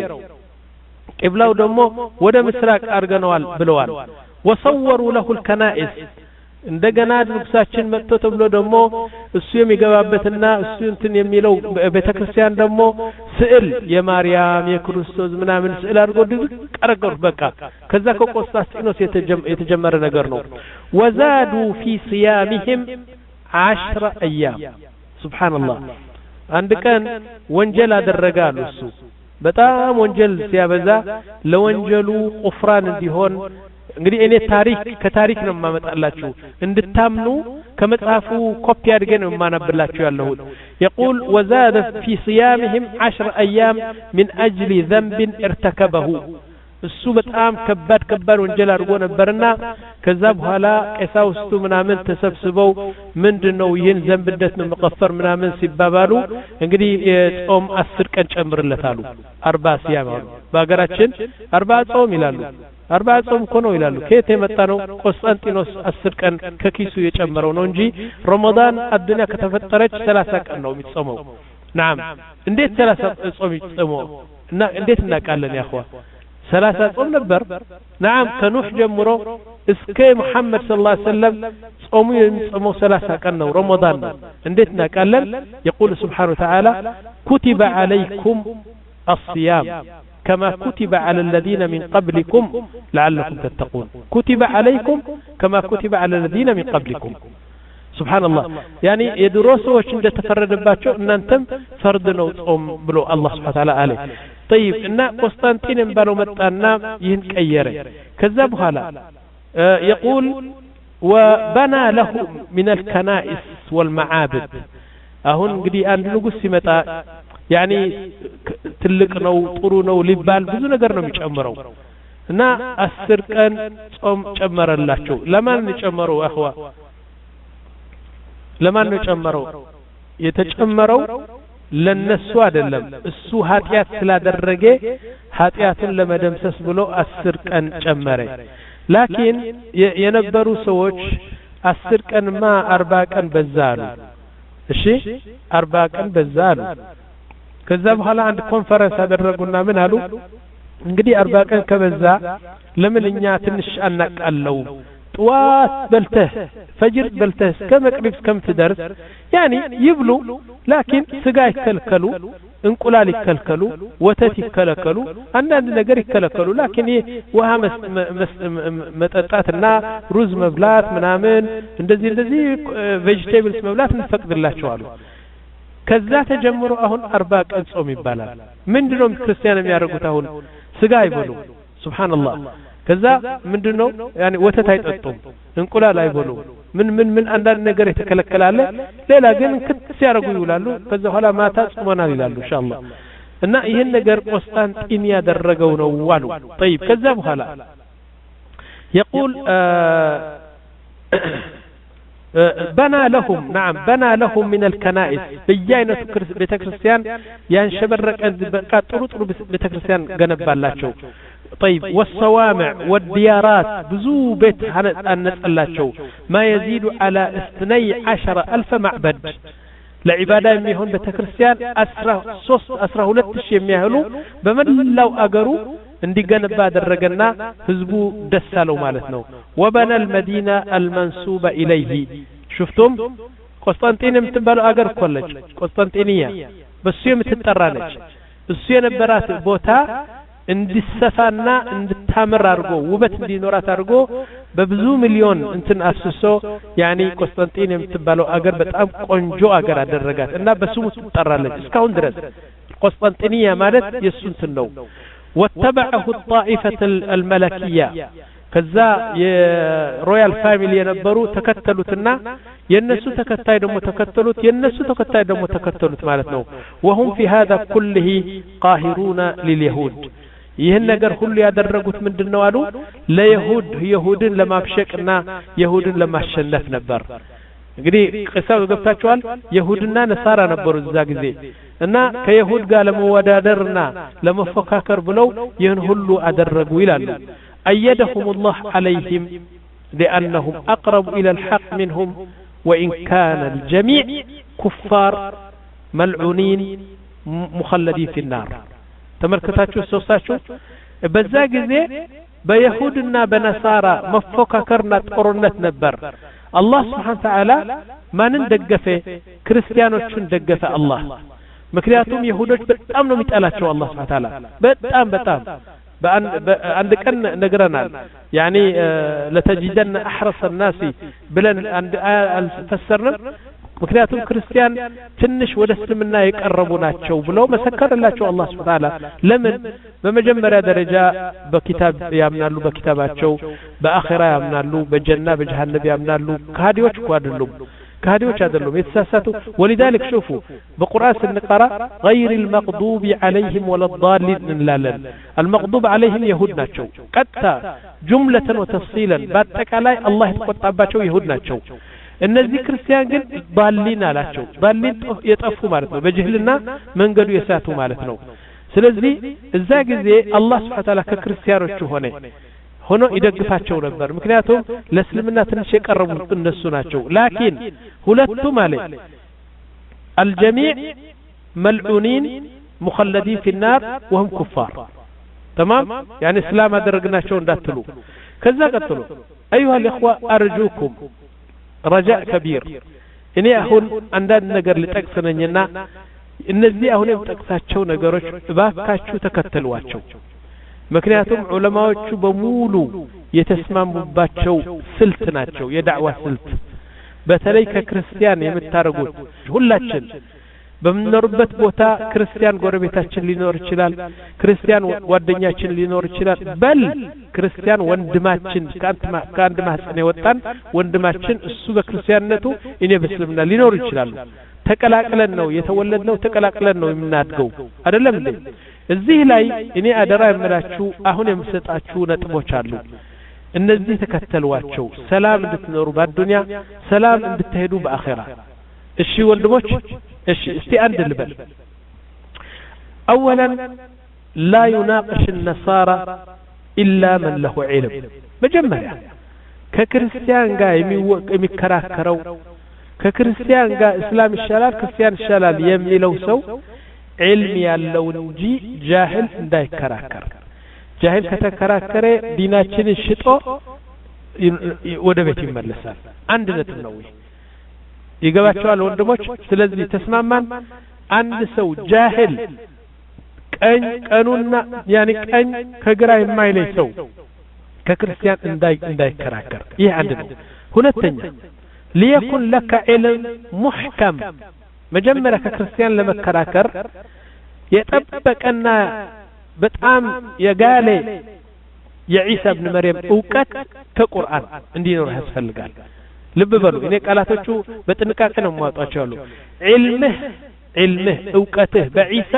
قبلوا دمو ودا مسراق أرجنوال بلوان وصوروا له الكنائس እንደገና ንጉሳችን መጥቶ ተብሎ ደግሞ እሱ የሚገባበትና እሱ እንትን የሚለው ቤተክርስቲያን ደግሞ ስዕል የማርያም የክርስቶስ ምናምን ስዕል አድርጎ ድቅ ቀረቀሩት በቃ ከዛ ከቆስጣንጢኖስ የተጀመረ ነገር ነው ወዛዱ في صيامهم عشر ايام سبحان الله አንድ ቀን ወንጀል አደረጋሉ እሱ በጣም ወንጀል ሲያበዛ ለወንጀሉ ቁፍራን እንዲሆን እንግዲህ እኔ ታሪክ ከታሪክ ነው ማመጣላችሁ እንድታምኑ ከመጽሐፉ ኮፒ አድርገን ነው ማናብላችሁ ያለው يقول وزاد في صيامهم عشر ايام من اجل ذنب ارتكبه እሱ በጣም ከባድ ከባድ ወንጀል አድርጎ ነበርና ከዛ በኋላ ቀሳውስቱ ምናምን ተሰብስበው ምንድነው ይሄን ዘንብነት ነው መቀፈር ምናምን ሲባባሉ እንግዲህ ጾም አስር ቀን ጨምርለታሉ አርባ ሲያም አሉ በአገራችን አርባ ጾም ይላሉ አርባ ጾም እኮ ነው ይላሉ ከየት የመጣ ነው ቆስጣንጢኖስ አስር ቀን ከኪሱ የጨመረው ነው እንጂ ረመዳን አዱንያ ከተፈጠረች ሰላሳ ቀን ነው የሚጾመው نعم እንዴት ሰላሳ ጾም ይጾመው እና እንዴት እናቃለን ያخوا ሰላሳ ጾም ነበር نعم ከኑህ ጀምሮ እስከ መሐመድ ሰለላሁ ዐለይሂ ወሰለም ጾሙ የሚጾመው ሰላሳ ቀን ነው ረመዳን ነው እንዴት እናቃለን يقول سبحانه وتعالى كتب عليكم الصيام كما كتب على الذين من قبلكم لعلكم تتقون كتب عليكم كما كتب على الذين من قبلكم سبحان الله يعني يدرسوا እንደ ተፈረደባቸው እናንተም ፈርድ ነው ጾም ብሎ አላህ Subhanahu Wa Ta'ala አለ طيب እና ቆስጣንጢንም ባለው መጣና ይህን ቀየረ ከዛ በኋላ يقول وبنى له من الكنائس والمعابد አሁን እንግዲህ አንድ ንጉስ ሲመጣ يعني ትልቅ ነው ጥሩ ነው ሊባል ብዙ ነገር ነው የሚጨምረው እና አስር ቀን ጾም ጨመረላቸው ለማን ጨመረው አخوا ለማን ነው ጨመረው የተጨመረው ለነሱ አይደለም እሱ ኃጢያት ስላደረገ ኃጢያትን ለመደምሰስ ብሎ አስር ቀን ጨመረ ላኪን የነበሩ ሰዎች አስር ቀንማ አርባ ቀን በዛሉ እሺ አርባ ቀን በዛሉ ከዛ በኋላ አንድ ኮንፈረንስ አደረጉና ምን አሉ እንግዲህ አርባ ቀን ከበዛ ለምንኛ ትንሽ አናቃለው طوات بلته فجر بلته كم قريب كم تدرس يعني يبلو لكن سقا يكلكلوا انقلال يكلكلوا وتت يكلكلوا عندنا ነገር ይከለከሉ لكن ውሃ መጠጣትና ሩዝ መብላት ምናምን እንደዚህ እንደዚህ ቬጂቴብልስ መብላት እንፈቅድላቸዋል ከዛ ተጀምሮ አሁን አርባ ቀን ጾም ይባላል ምንድነው ክርስቲያን የሚያደርጉት አሁን ስጋ አይበሉ ሱብሃንአላህ ከዛ ምንድነው ያኒ ወተት አይጠጡም እንቁላል አይበሉ ምን ምን ምን አንዳንድ ነገር የተከለከላለ ሌላ ግን ክትስ ያደርጉ ይውላሉ ከዛ ኋላ ማታ ጾመናል ይላሉ ኢንሻአላህ እና ይሄን ነገር ቆስጣንጢን ያደረገው ነው ዋሉ طيب ከዛ በኋላ يقول بنى لهم نعم بنى لهم من الكنائس بياينه بيتكريستيان ينشبرق بقى ጥሩ ጥሩ ቤተክርስቲያን ገነባላቸው طيب والصوامع والديارات بزو بيت هنصلاچو ما يزيد على اثني عشر ألف معبد لعباده የሚሆን ቤተክርስቲያን አስራ ሶስት አስራ ሁለት ሺህ የሚያህሉ በመላው አገሩ እንዲገነባ አደረገና ህዝቡ ደስ አለው ማለት ነው وبنى المدينه المنسوبه اليه شفتم ቆስጣንጢን የምትባለው አገር ኮለች ቆስጣንጢንያ በሱ የምትጠራ ነች እሱ የነበራት ቦታ እንዲሰፋና እንድታመር አድርጎ ውበት እንዲኖራት አድርጎ በብዙ ሚሊዮን እንትን አስሶ ያኒ ቆስጣንጢን የምትባለው አገር በጣም ቆንጆ አገር አደረጋት እና በስሙ ትጠራለች እስካሁን ድረስ ቆስጣንጢንያ ማለት የሱ እንትን ነው واتبعه الطائفة الملكية كذا የሮያል ፋሚሊ የነበሩ ተከተሉትና የነሱ ተከታይ ደግሞ ተከተሉት የነሱ ተከታይ ደግሞ ተከተሉት ማለት ነው وهم في هذا كله قاهرون لليهود ይሄን ነገር ሁሉ ያደረጉት ምንድነው አሉ ለይሁድ ይሁድን ለማብሸቅና ይሁድን ለማሸነፍ ነበር እንግዲህ ቅሳው ገብታችኋል ይሁድና ነሳራ ነበሩ እዛ ጊዜ እና ከይሁድ ጋር ለመወዳደርና ለመፎካከር ብለው ይህን ሁሉ አደረጉ ይላሉ أيدهم الله عليهم لأنهم أقرب إلى الحق منهم وإن كان الجميع كفار ملعونين مخلدين في النار تمركتاتشو سوساتشو بزا ጊዜ በይሁድና በነሳራ መፎካከርና ጦርነት ነበር አላህ Subhanahu Ta'ala ማንን ደገፈ ክርስቲያኖችን ደገፈ አላህ ምክንያቱም ይሁዶች በጣም ነው የሚጣላቸው አላህ Subhanahu Ta'ala በጣም በጣም በአንድ ቀን ነግረናል يعني لتجدن احرص الناس ብለን አንድ አልፈሰርንም ምክንያቱም ክርስቲያን ትንሽ ወደ እስልምና የቀረቡ ናቸው ብለው መሰከረላቸው አላህ Subhanahu Ta'ala ለምን በመጀመሪያ ደረጃ በኪታብ ያምናሉ በኪታባቸው በአኺራ ያምናሉ በጀና በጀሃነም ያምናሉ ካዲዎች እኮ አይደሉም ካዲዎች አይደሉም የተሳሳቱ ولذلك شوفوا በቁርአን ስንቀራ غير المغضوب عليهم ولا الضالين እንላለን المغضوب عليهم يهود ናቸው ቀጥታ جملة وتفصيلا በአጠቃላይ አላህ የተቆጣባቸው ይሁድ ናቸው እነዚህ ክርስቲያን ግን ባሊን አላቸው ባሊን የጠፉ ማለት ነው በጅህልና መንገዱ የሳቱ ማለት ነው ስለዚህ እዛ ጊዜ አላህ Subhanahu Ta'ala ከክርስቲያኖቹ ሆነ ሆኖ ይደግፋቸው ነበር ምክንያቱም ለእስልምና ትንሽ የቀረቡ እነሱ ናቸው ላኪን ሁለቱ ማለት الجميع ملعونين مخلدين في النار وهم كفار تمام يعني اسلام አደረግናቸው እንዳትሉ ከዛ ቀጥሎ ايها الاخوه ارجوكم رجاء كبير እኔ አሁን አንዳንድ ነገር ልጠቅስነኝና እነዚህ አሁን የምጠቅሳቸው ነገሮች እባካችሁ ተከተሏቸው ምክንያቱም ዑለማዎቹ በሙሉ የተስማሙባቸው ስልት ናቸው የዳዕዋ ስልት በተለይ ከክርስቲያን የምታረጉት ሁላችን በመኖርበት ቦታ ክርስቲያን ጎረቤታችን ሊኖር ይችላል ክርስቲያን ጓደኛችን ሊኖር ይችላል በል ክርስቲያን ወንድማችን ከአንድ ማህፀን የወጣን ወንድማችን እሱ በክርስቲያንነቱ እኔ በእስልምና ሊኖር ይችላል ተቀላቅለን ነው የተወለድነው ተቀላቅለን ነው የምናድገው አይደለም እንዴ እዚህ ላይ እኔ አደራ የምላችሁ አሁን የምሰጣችሁ ነጥቦች አሉ እነዚህ ተከተሏቸው ሰላም እንድትኖሩ በአዱንያ ሰላም እንድትሄዱ በአኺራ እሺ ወንድሞች እሺ እስቲ አንድ ልበል اولا لا يناقش النصارى الا من له علم መጀመሪያ ከክርስቲያን ጋር የሚከራከረው ከክርስቲያን ጋር እስላም ይሻላል ክርስቲያን ይሻላል የሚለው ሰው علم ያለው እንጂ ጃሂል እንዳይከራከር ጃሂል ከተከራከረ ዲናችን ሽጦ ወደ ቤት ይመለሳል አንድ ነጥብ ነው ይገባቸዋል ወንድሞች ስለዚህ ተስማማን አንድ ሰው ጃሂል ቀኝ ቀኑና ያኒ ቀኝ ከግራ የማይለይ ሰው ከክርስቲያን እንዳይ እንዳይከራከር ይህ አንድ ነው ሁለተኛ ليكن لك علم محكم መጀመሪያ ከክርስቲያን ለመከራከር የጠበቀና በጣም የጋለ የኢሳ ኢብኑ መርየም ዕውቀት ከቁርአን እንዲኖር ያስፈልጋል ልብ በሉ እኔ ቃላቶቹ በጥንቃቄ ነው ማውጣቸው አሉ ዒልምህ ዒልምህ ዕውቀትህ በኢሳ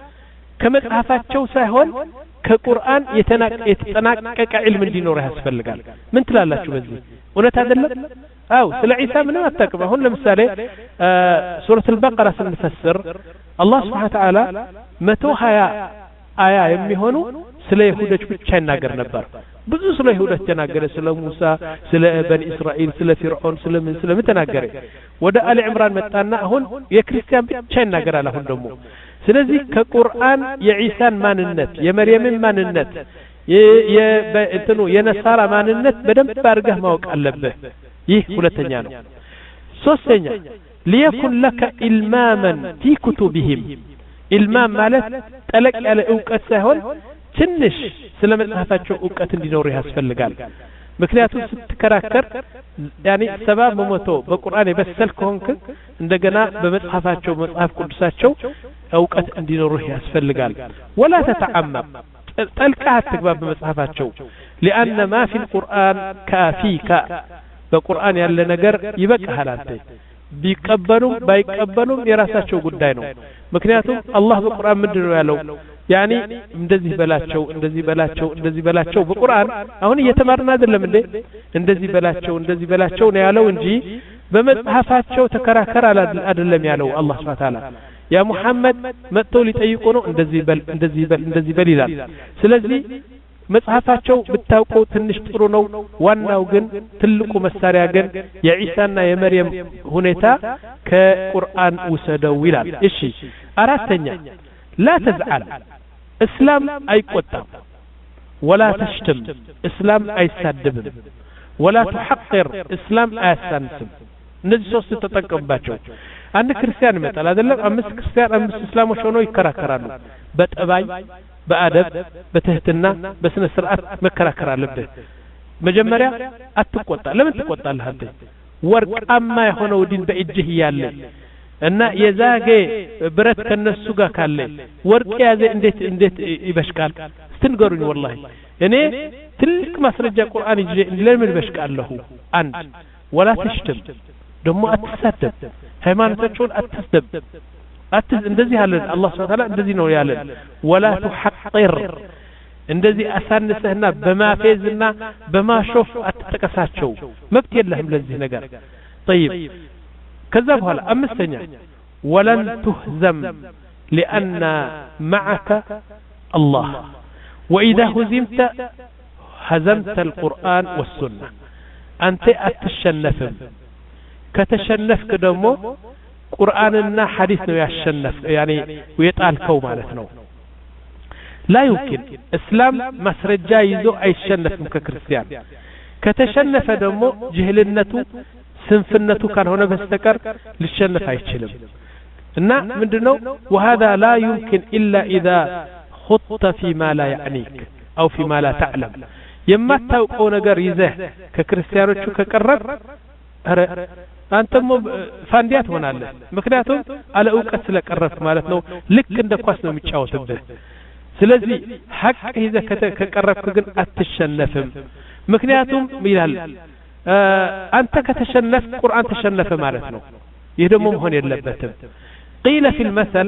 ከመጽሐፋቸው ሳይሆን ከቁርአን የተጠናቀቀ ዒልም እንዲኖር ያስፈልጋል ምን ትላላችሁ በዚህ እውነት አይደለም አው ስለ ኢሳ ምንም አታውቅም አሁን ለምሳሌ ሱረቱ አልበቀራ ስንፈስር አላህ Subhanahu Wa Ta'ala መቶ ሀያ አያ የሚሆኑ ስለ ይሁዶች ብቻ ይናገር ነበር ብዙ ስለ ይሁዶች ተናገረ ስለ ሙሳ ስለ በኒ እስራኤል ስለ ፊርዓውን ስለ ምን ስለ ምን ተናገረ ወደ አሊ ኢምራን መጣና አሁን የክርስቲያን ብቻ ይናገራል አሁን ደግሞ ስለዚህ ከቁርአን የኢሳን ማንነት የመርየምን ማንነት የእንትኑ የነሳራ ማንነት በደንብ አድርገህ ማወቅ አለብህ ይህ ሁለተኛ ነው ሶስተኛ ليكن لك إلماما في كتبهم إلمام ማለት ጠለቅ ያለ ዕውቀት ሳይሆን ትንሽ ስለመጽሐፋቸው ዕውቀት እንዲኖር ያስፈልጋል ምክንያቱም ስትከራከር ያኒ ሰባብ መሞቶ በቁርአን የበሰል ከሆንክ እንደገና በመጽሐፋቸው መጽሐፍ ቅዱሳቸው ዕውቀት እንዲኖር ያስፈልጋል ولا تتعمق ጠልቀህ አትግባ በመጽሐፋቸው لأن ما في القرآن كافيك በቁርአን ያለ ነገር ይበቃሃል አንተ ቢቀበሉም ባይቀበሉም የራሳቸው ጉዳይ ነው ምክንያቱም አላህ በቁርአን ምንድነው ያለው ያኒ እንደዚህ በላቸው እንደዚህ በላቸው እንደዚህ በላቸው በቁርአን አሁን እየተማርና አይደለም እንዴ እንደዚህ በላቸው እንደዚህ በላቸው ነው ያለው እንጂ በመጽሐፋቸው ተከራከር አይደለም ያለው አላህ Subhanahu Wa Ta'ala ያ ሙሐመድ መጥተው ሊጠይቁ ነው እንደዚህ በል እንደዚህ በል እንደዚህ በል ይላል ስለዚህ መጽሐፋቸው ብታውቀው ትንሽ ጥሩ ነው ዋናው ግን ትልቁ መሳሪያ ግን የኢሳና የመርየም ሁኔታ ከቁርአን ወሰደው ይላል እሺ አራተኛ لا تزعل اسلام አይቆጣም ولا تشتم اسلام አይሳደብም ولا تحقر اسلام አያሳንስም እነዚህ ሶስት ተጠቀምባቸው አንድ ክርስቲያን ይመጣል አይደለም አምስት ክርስቲያን አምስት እስላሞች ሆነው ይከራከራሉ በጠባይ በአደብ በትህትና በስነ ስርዓት መከራከር አለበት መጀመሪያ አትቆጣ ለምን ትቆጣለህ አንተ ወርቃማ የሆነው ዲን በእጅህ ያለ እና የዛገ ብረት ከነሱ ጋር ካለ ወርቅ ያዘ እንዴት እንዴት ይበሽቃል ስትንገሩኝ والله እኔ ትልቅ ማስረጃ ቁርአን ይዤ ለምን ይበሽቃለሁ አንድ ولا تشتم ደሞ አትሳደብ ሃይማኖታቸውን አትስደብ አትዝ እንደዚህ ያለ አላህ Subhanahu Wa Ta'ala እንደዚህ ነው ያለ ولا تحقر እንደዚህ አሳንሰህና በማፌዝና በማሾፍ አትጠቀሳቸው መብት የለህም ለዚህ ነገር طيب ከዛ በኋላ አምስተኛ ولن تهزم لأن معك الله وإذا هزمت هزمت القرآن والسنة أنت أتشنفم كتشنفك دمو قرآننا حديث نو يشنف يعني ويطالكو معناتنو لا يمكن اسلام مسرجا يزو አይሸነፍም ከክርስቲያን ከተሸነፈ ደግሞ ጅህልነቱ ስንፍነቱ ካልሆነ በስተቀር ሊሸነፍ አይችልም እና ምንድነው وهذا لا يمكن الا اذا خضت فيما لا يعنيك او فيما لا تعلم የማታውቀው ነገር ይዘህ ከክርስቲያኖቹ ከቀረብ አረ አንተም ፋንዲያት ሆናለህ ምክንያቱም አለ ዕውቀት ስለቀረብክ ማለት ነው ልክ እንደ ኳስ ነው የሚጫወትብህ ስለዚህ ሐቅ ይዘህ ከቀረብክ ግን አትሸነፍም ምክንያቱም ይላል አንተ ከተሸነፍ ቁርአን ተሸነፈ ማለት ነው ይህ ደግሞ መሆን የለበትም قيل في المثل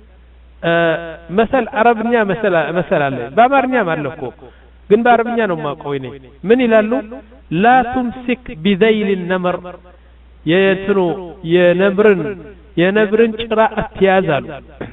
مثل عربኛ مثل مثل አለ በአማርኛ ማለኮ ግን በአረብኛ ነው ማቀው እኔ ምን ይላሉ لا تمسك بذيل النمر የእንትኑ የነብርን የነብርን ጭራ አትያዛሉ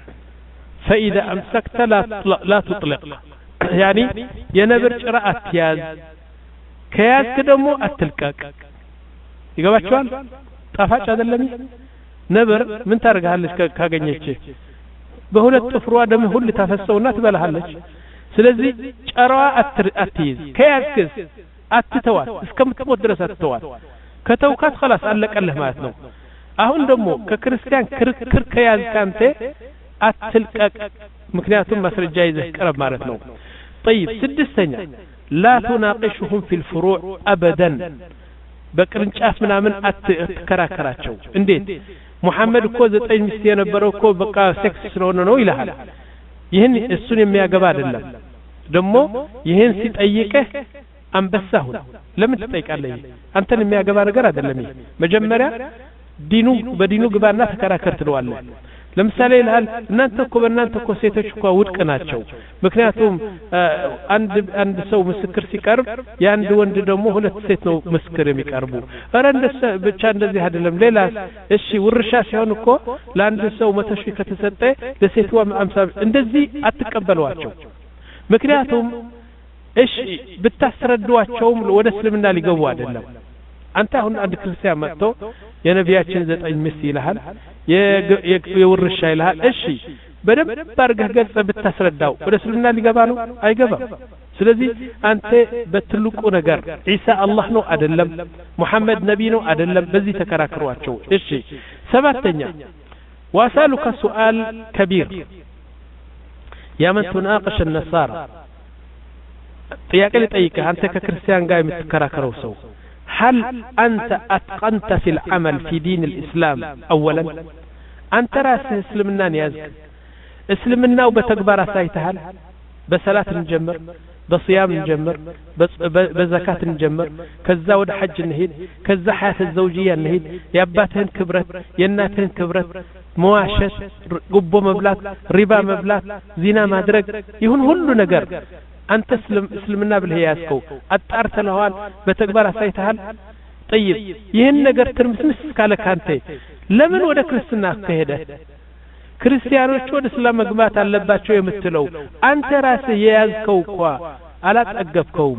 فإذا أمسكت لا لا تطلق يعني የነብር ጭራ አትያዝ ከያዝክ ደግሞ አትልቀቅ ይገባችኋል ጣፋጭ አይደለም ነብር ምን ታርጋለች ካገኘች በሁለት ጥፍሯ ደም ሁሉ ታፈሰውና ትበላሃለች ስለዚህ ጭራዋ አትይዝ ከያዝክስ አትተዋት እስከምትሞት ድረስ አትተዋት ከተውካት خلاص አለቀልህ ማለት ነው አሁን ደግሞ ከክርስቲያን ክርክር ከያዝክ አንተ አትልቀቅ ምክንያቱም ማስረጃ ይዘህ ቀረብ ማለት ነው طيب ስድስተኛ لا تناقشهم في الفروع ابدا በቅርንጫፍ ምናምን አትከራከራቸው እንዴት ሙሐመድ እኮ ዘጠኝ ሚስት የነበረው እኮ በቃ ሴክስ ስለሆነ ነው ይላል ይሄን እሱን የሚያገባ አይደለም ደግሞ ይሄን ሲጠይቅህ አንበሳሁን ለምን ትጠይቃለህ አንተን የሚያገባ ነገር አይደለም መጀመሪያ ዲኑ በዲኑ ግባና ተከራከር ትለዋለህ ለምሳሌ ይላል እናንተ እኮ በእናንተ እኮ ሴቶች እኮ ውድቅ ናቸው ምክንያቱም አንድ አንድ ሰው ምስክር ሲቀርብ የአንድ ወንድ ደግሞ ሁለት ሴት ነው ምስክር የሚቀርቡ አረ እንደሰ ብቻ እንደዚህ አይደለም ሌላ እሺ ውርሻ ሲሆን እኮ ለአንድ ሰው መቶ ሺህ ከተሰጠ ለሴትዋ አምሳ እንደዚህ አትቀበሏቸው ምክንያቱም እሺ ብታስረዷቸውም ወደ እስልምና ሊገቡ አይደለም አንተ አሁን አንድ ክርስቲያን መጥቶ የነቢያችን ዘጠኝ ሚስት ይልሃል የውርሻ ይልሃል እሺ በደንብ አድርገህ ገልጸ ብታስረዳው ወደ እስልምና ሊገባ ነው አይገባም ስለዚህ አንተ በትልቁ ነገር ኢሳ አላህ ነው አይደለም ሙሐመድ ነብይ ነው አይደለም በዚህ ተከራክሯቸው እሺ ሰባተኛ ዋሳሉከ ሱአል ከቢር ያ من تناقش النصارى ጥያቄ ልጠይቅህ አንተ ከክርስቲያን ጋር የምትከራከረው ሰው هل أنت أتقنت في العمل في دين الإسلام أولا أنت راسه اسلمنا نيازك اسلمنا وبتكبر سايتهل بصلاة نجمر بصيام نجمر بزكاة نجمر كذا ود حج نهيد كذا حياة الزوجية نهيد ياباتهن كبرت يناتهن كبرت مواشت قبو مبلات ربا مبلات زنا مدرج يهون هلو نجر أنت اسلم اسلمنا بالهياسكو أتعرت لهوان بتكبر سايتهل طيب ይህን ነገር ትርምስምስ ካለ ካንተ ለምን ወደ ክርስትና ከሄደ ክርስቲያኖች ወደ እስላም መግባት አለባቸው የምትለው አንተ ራስህ የያዝከው እንኳ አላጠገብከውም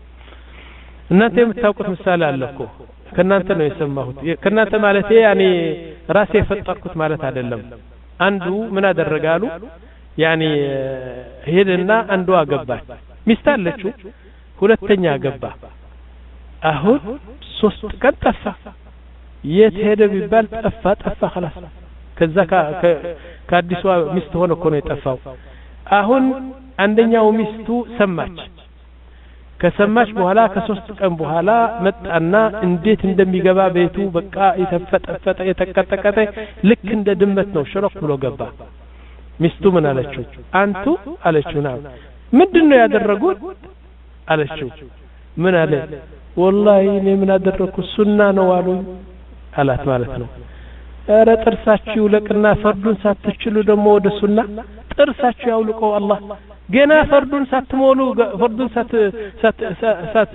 እናንተ የምታውቁት ምሳሌ አለኮ ከናንተ ነው የሰማሁት ከናንተ ማለት ያኔ ራሴ የፈጠርኩት ማለት አይደለም አንዱ ምን አደረጋሉ ያኔ ሄደና አንዱ አገባች ሚስት አለችው ሁለተኛ አገባ አሁን ሶስት ቀን ጠፋ የት ሄደ ቢባል ጠፋ ጠፋ خلاص ከዛ ከአዲሷ ሚስት ሆነ እኮ ነው የጠፋው አሁን አንደኛው ሚስቱ ሰማች ከሰማች በኋላ ከሶስት ቀን በኋላ መጣና እንዴት እንደሚገባ ቤቱ በቃ የተፈጠፈጠ የተቀጠቀጠ ልክ እንደ ድመት ነው ሽሮክ ብሎ ገባ ሚስቱ ምን አለችው አንቱ አለችው ና ምንድነው ያደረጉት አለችው ምን አለ والله እኔ ምን አደረኩ ሱና ነው አሉ አላት ማለት ነው ኧረ ጥርሳችሁ ለቅና ፈርዱን ሳትችሉ ደሞ ወደ ሱና ጥርሳችሁ ያውልቀው አላህ ገና ፈርዱን ሳትሞሉ ፈርዱን ሳት ሳት ሳት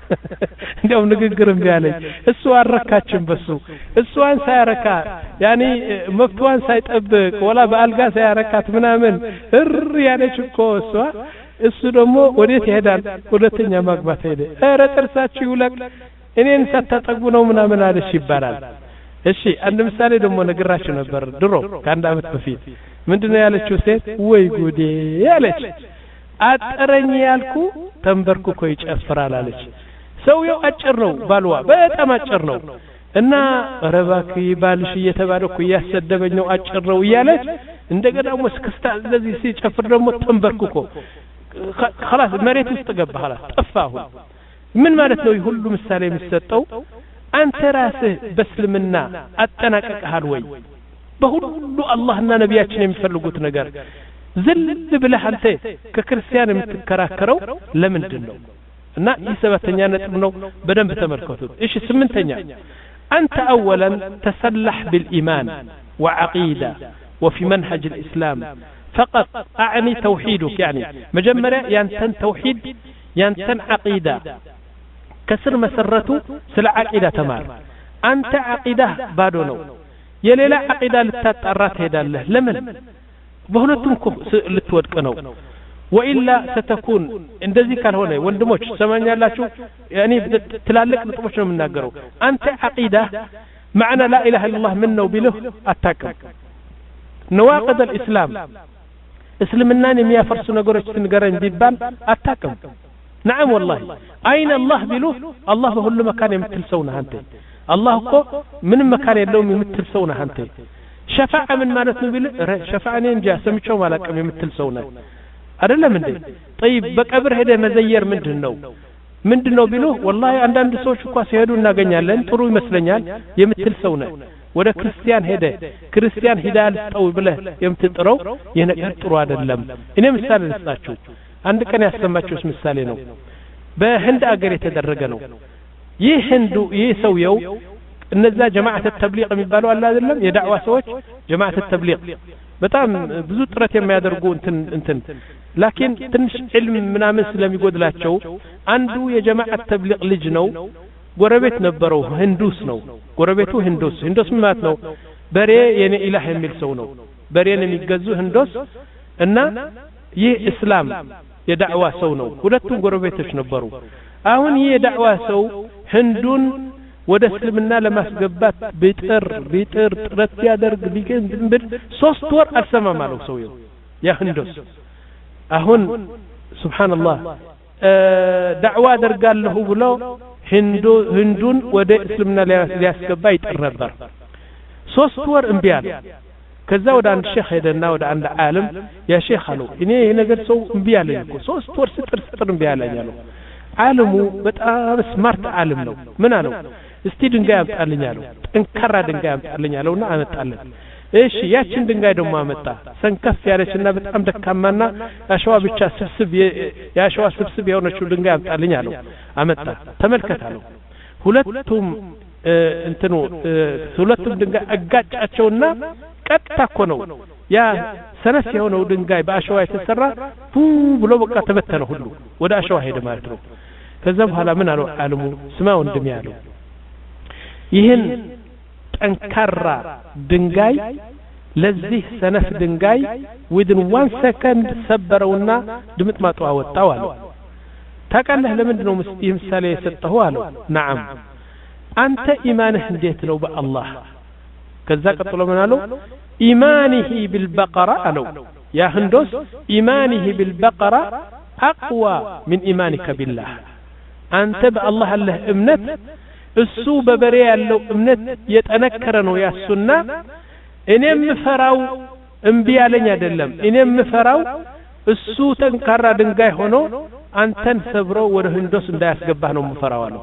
እንደው ንግግርም ቢያለኝ እሱ አረካችን በሱ እሷን ሳያረካ ያኒ መብቷን ሳይጠብቅ ወላ በአልጋ ሳያረካት ምናምን እር ያለች እኮ እሷ እሱ ደግሞ ወዴት ይሄዳል ሁለተኛ ማግባት ሄደ ኧረ ጥርሳችሁ ይውለቅ እኔን ሳታጠጉ ነው ምናምን አለሽ ይባላል እሺ አንድ ምሳሌ ደግሞ ነግራችሁ ነበር ድሮ ከአንድ አመት በፊት ምንድነው ያለችው ሴት ወይ ጉዴ ያለች አጠረኝ ያልኩ ተንበርኩ ይጨፍራል አለች ሰውየው አጭር ነው ባልዋ በጣም አጭር ነው እና ረባኪ ባልሽ እየተባለኩ ያሰደበኝ ነው አጭር ነው እያለች እንደገና ወስክስታ እንደዚህ ሲጨፍር ደግሞ ተንበርኩ خلاص መሬት ውስጥ ገባ خلاص ጠፋሁ ምን ማለት ነው ሁሉ ምሳሌ የሚሰጠው አንተ ራስህ በእስልምና አጠናቀቀሃል ወይ በሁሉ አላህና ነቢያችን የሚፈልጉት ነገር ዝል ብለህ አንተ ከክርስቲያን የምትከራከረው ለምንድን ነው እና ይሰበተኛ ነጥብ ነው በደንብ ተመልከቱት እሺ ስምንተኛ አንተ اولا تسلح بالايمان وعقيده وفي منهج الاسلام فقط اعني توحيدك يعني مجمرة ينتن توحيد ينتن عقيده كسر مسرته سل عقيده تمار انت عقيده بادو ነው የሌላ عقيده ልታጣራት ሄዳለህ ለምን በሁለቱም ልትወድቅ ነው وإلا ستكون እንደዚህ ካልሆነ ወንድሞች ሰማኛላችሁ ያኒ ትላልቅ ነጥቦች ነው የምናገረው አንተ عقيده معنى لا اله الا الله ምን ነው ቢልህ አታውቅም نواقض الاسلام እስልምናን የሚያፈርሱ ነገሮች ትንገረኝ ቢባል አታውቅም نعم والله اين الله ቢሉ الله በሁሉ መካን የምትል ሰው ነህ አንተ الله እኮ ምንም መካን የለውም የምትል ሰው ነህ አንተ ሸፋዓ ምን ማለት ነው ቢል ሸፋዓኔ እንጂ ሰምቼው ማላቀም የምትል ሰው ነህ አይደለም እንዴ طيب በቀብር ሄደ መዘየር ምንድነው ምንድነው ቢሉ والله አንዳንድ ሰዎች እንኳን ሲሄዱ እናገኛለን ጥሩ ይመስለኛል የምትል ሰው ነህ ወደ ክርስቲያን ሄደ ክርስቲያን ሂዳል ጠው ብለህ የምትጥረው የነገር ጥሩ አይደለም እኔ ምሳሌ ልስጣችሁ አንድ ቀን ያሰማችሁስ ምሳሌ ነው በህንድ አገር የተደረገ ነው ይህ ህንዱ ይህ ሰውየው እነዛ ጀማዓት ተብሊግ የሚባሉ አለ አይደለም የዳዕዋ ሰዎች ጀማዓት ተብሊግ በጣም ብዙ ጥረት የሚያደርጉ እንትን እንትን ላኪን ትንሽ ዒልም ምናምን ስለሚጎድላቸው አንዱ የጀማዓት ተብሊግ ልጅ ነው ጎረቤት ነበረው ህንዱስ ነው ጎረቤቱ ህንዱስ ህንዱስ ማለት ነው በሬ የኔ ኢላህ የሚል ሰው ነው በሬን የሚገዙ ህንዱስ እና ይህ እስላም የዳዕዋ ሰው ነው ሁለቱም ጎረቤቶች ነበሩ አሁን ይህ የዳዕዋ ሰው ህንዱን ወደ እስልምና ለማስገባት ቢጥር ቢጥር ጥረት ያደርግ ቢገንብል ሶስት ወር አልሰማም አለው ሰውየው ያ ህንዱስ አሁን ሱብሃንአላህ ዳዕዋ አደርጋለሁ ብሎ ህንዱ ህንዱን ወደ እስልምና ሊያስገባ ይጥር ነበር ሶስት ወር እምቢ አለ ከዛ ወደ አንድ ሼክ ሄደና ወደ አንድ ዓለም ያ ሼክ አለው እኔ ይሄ ነገር ሰው እምቢ አለኝ እኮ ሶስት ወር ስጥር ስጥር እምቢ አለኝ አለው ዓለሙ በጣም ስማርት ዓለም ነው ምን አለው እስቲ ድንጋይ አምጣልኝ አለው ጠንካራ ድንጋይ አምጣልኝ አለውና አመጣለን እሺ ያችን ድንጋይ ደግሞ አመጣ ሰንከፍ ያለችና በጣም ደካማና ያሸዋ ብቻ ስብስብ ያሸዋ ስብስብ የሆነችው ድንጋይ አምጣልኝ አለው አመጣ ተመልከት አለው ሁለቱም እንትኑ ሁለቱም ድንጋይ አጋጫቸውና ቀጥታ እኮ ነው ያ ሰነስ የሆነው ድንጋይ በአሸዋ የተሰራ ቱ ብሎ በቃ ተበተነ ሁሉ ወደ አሸዋ ሄደ ማለት ነው ከዛ በኋላ ምን አለው ዓለሙ ስማ ወንድም ያለው ይህን ጠንካራ ድንጋይ ለዚህ ሰነፍ ድንጋይ within one second ሰበረውና ድምጥማጡ አወጣው አለው። ታውቃለህ ለምንድን ነው ምሳሌ የሰጠኸው አለው። ነዓም አንተ ኢማንህ እንዴት ነው በአላህ? ከዛ ቀጥሎ ምን አለው? ኢማኒሂ ቢልበቀራ አለው። ያ ህንዶስ ኢማኒሂ ቢልበቀራ አቅዋ ሚን ኢማኒከ ቢላህ። አንተ በአላህ አለህ እምነት እሱ በበሬ ያለው እምነት የጠነከረ ነው ያሱና እኔም ፈራው እምቢ ያለኝ አይደለም። እኔም ፈራው እሱ ጠንካራ ድንጋይ ሆኖ አንተን ሰብሮ ወደ ህንዶስ እንዳያስገባህ ነው የምፈራው አለው።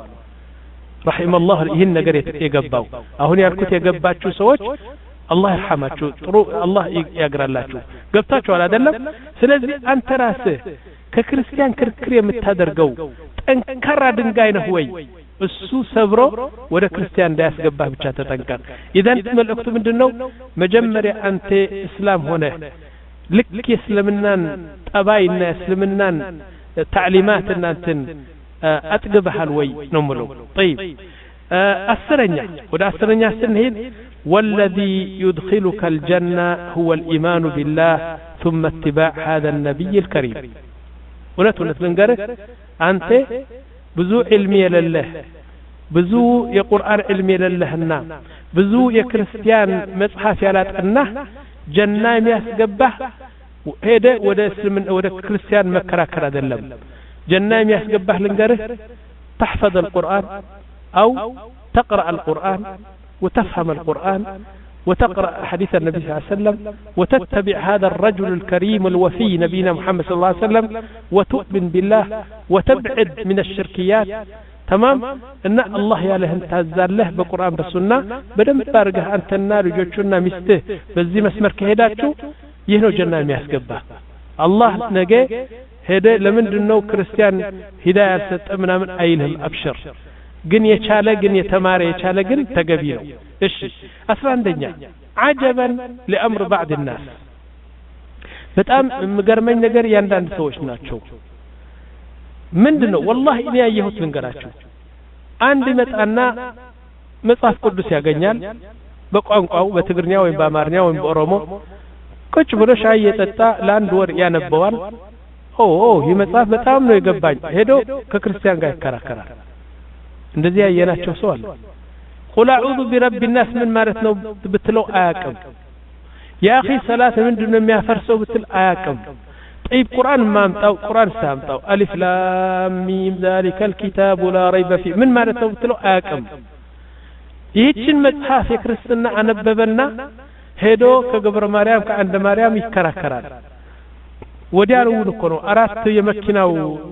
رحم الله ይህን ነገር የገባው አሁን ያልኩት የገባችሁ ሰዎች አላህ ይርሐማችሁ፣ ጥሩ አላህ ያግራላችሁ። ገብታችኋል አይደለም? ስለዚህ አንተ ራስህ ከክርስቲያን ክርክር የምታደርገው ጠንካራ ድንጋይ ነህ ወይ? እሱ ሰብሮ ወደ ክርስቲያን እንዳያስገባህ ብቻ ተጠንቀቅ። ኢዘን መልእክቱ ምንድነው? መጀመሪያ አንተ እስላም ሆነ ልክ የእስልምናን ጠባይና የእስልምናን تعليمات እናንተን አጥግበሃል ወይ ነው ምለው። طيب አስረኛ ወደ አስረኛ ስንሄድ والذي يدخلك الجنة هو الإيمان بالله ثم اتباع هذا النبي الكريم. እውነት እውነት ልንገርህ አንተ ብዙ ዕልም የሌለህ ብዙ የቁርአን ዕልም የሌለህና ብዙ የክርስቲያን መጽሐፍ ያላጠናህ ጀና የሚያስገባህ ሄደ ወደ እስልምና ወደ ክርስቲያን መከራከር አይደለም። ጀና የሚያስገባህ ልንገርህ تحفظ القرآن أو تقرأ القرآن وتفهم القرآن وتقرأ حديث النبي صلى الله عليه وسلم وتتبع هذا الرجل الكريم الوفي نبينا محمد صلى الله عليه وسلم وتؤمن بالله وتبعد من الشركيات. تمام ان الله ያለህ ታዛለህ በቁርአን በሱና በደንብ አድርገህ አንተና ልጆቹና ሚስትህ በዚህ መስመር ከሄዳችሁ ይህ ነው ጀና የሚያስገባ። አላህ ነገ ሄደ ለምንድነው ክርስቲያን ሂዳያ ያልሰጠ ምናምን አይልህም። አብሽር ግን የቻለ ግን የተማረ የቻለ ግን ተገቢ ነው። እሺ አስራ አንደኛ عجبا لامر بعض الناس በጣም የሚገርመኝ ነገር ያንዳንድ ሰዎች ናቸው። ምንድነው والله እኔ ያየሁት ልንገራችሁ። አንድ መጣና መጽሐፍ ቅዱስ ያገኛል በቋንቋው በትግርኛ ወይም በአማርኛ ወይም በኦሮሞ ቁጭ ብሎ ሻይ የጠጣ ለአንድ ወር ያነበዋል። ኦ ይህ መጽሐፍ በጣም ነው የገባኝ ሄዶ ከክርስቲያን ጋር ይከራከራል። እንደዚህ ያየናቸው ሰው አለ። ቁል አዑዙ ቢረቢ الناس ምን ማለት ነው ብትለው አያውቅም። ያ اخي ሰላት ምንድነው የሚያፈርሰው ብትል አያውቅም። طيب ቁርአን ማምጣው ቁርአን ሳምጣው አሊፍ ላም ሚም ذلك الكتاب لا ريب فيه ምን ማለት ነው ብትለው አያውቅም። ይህችን መጽሐፍ የክርስትና አነበበና ሄዶ ከገብረ ማርያም ከአንደ ማርያም ይከራከራል። ወዲያው እኮ ነው አራት የመኪናው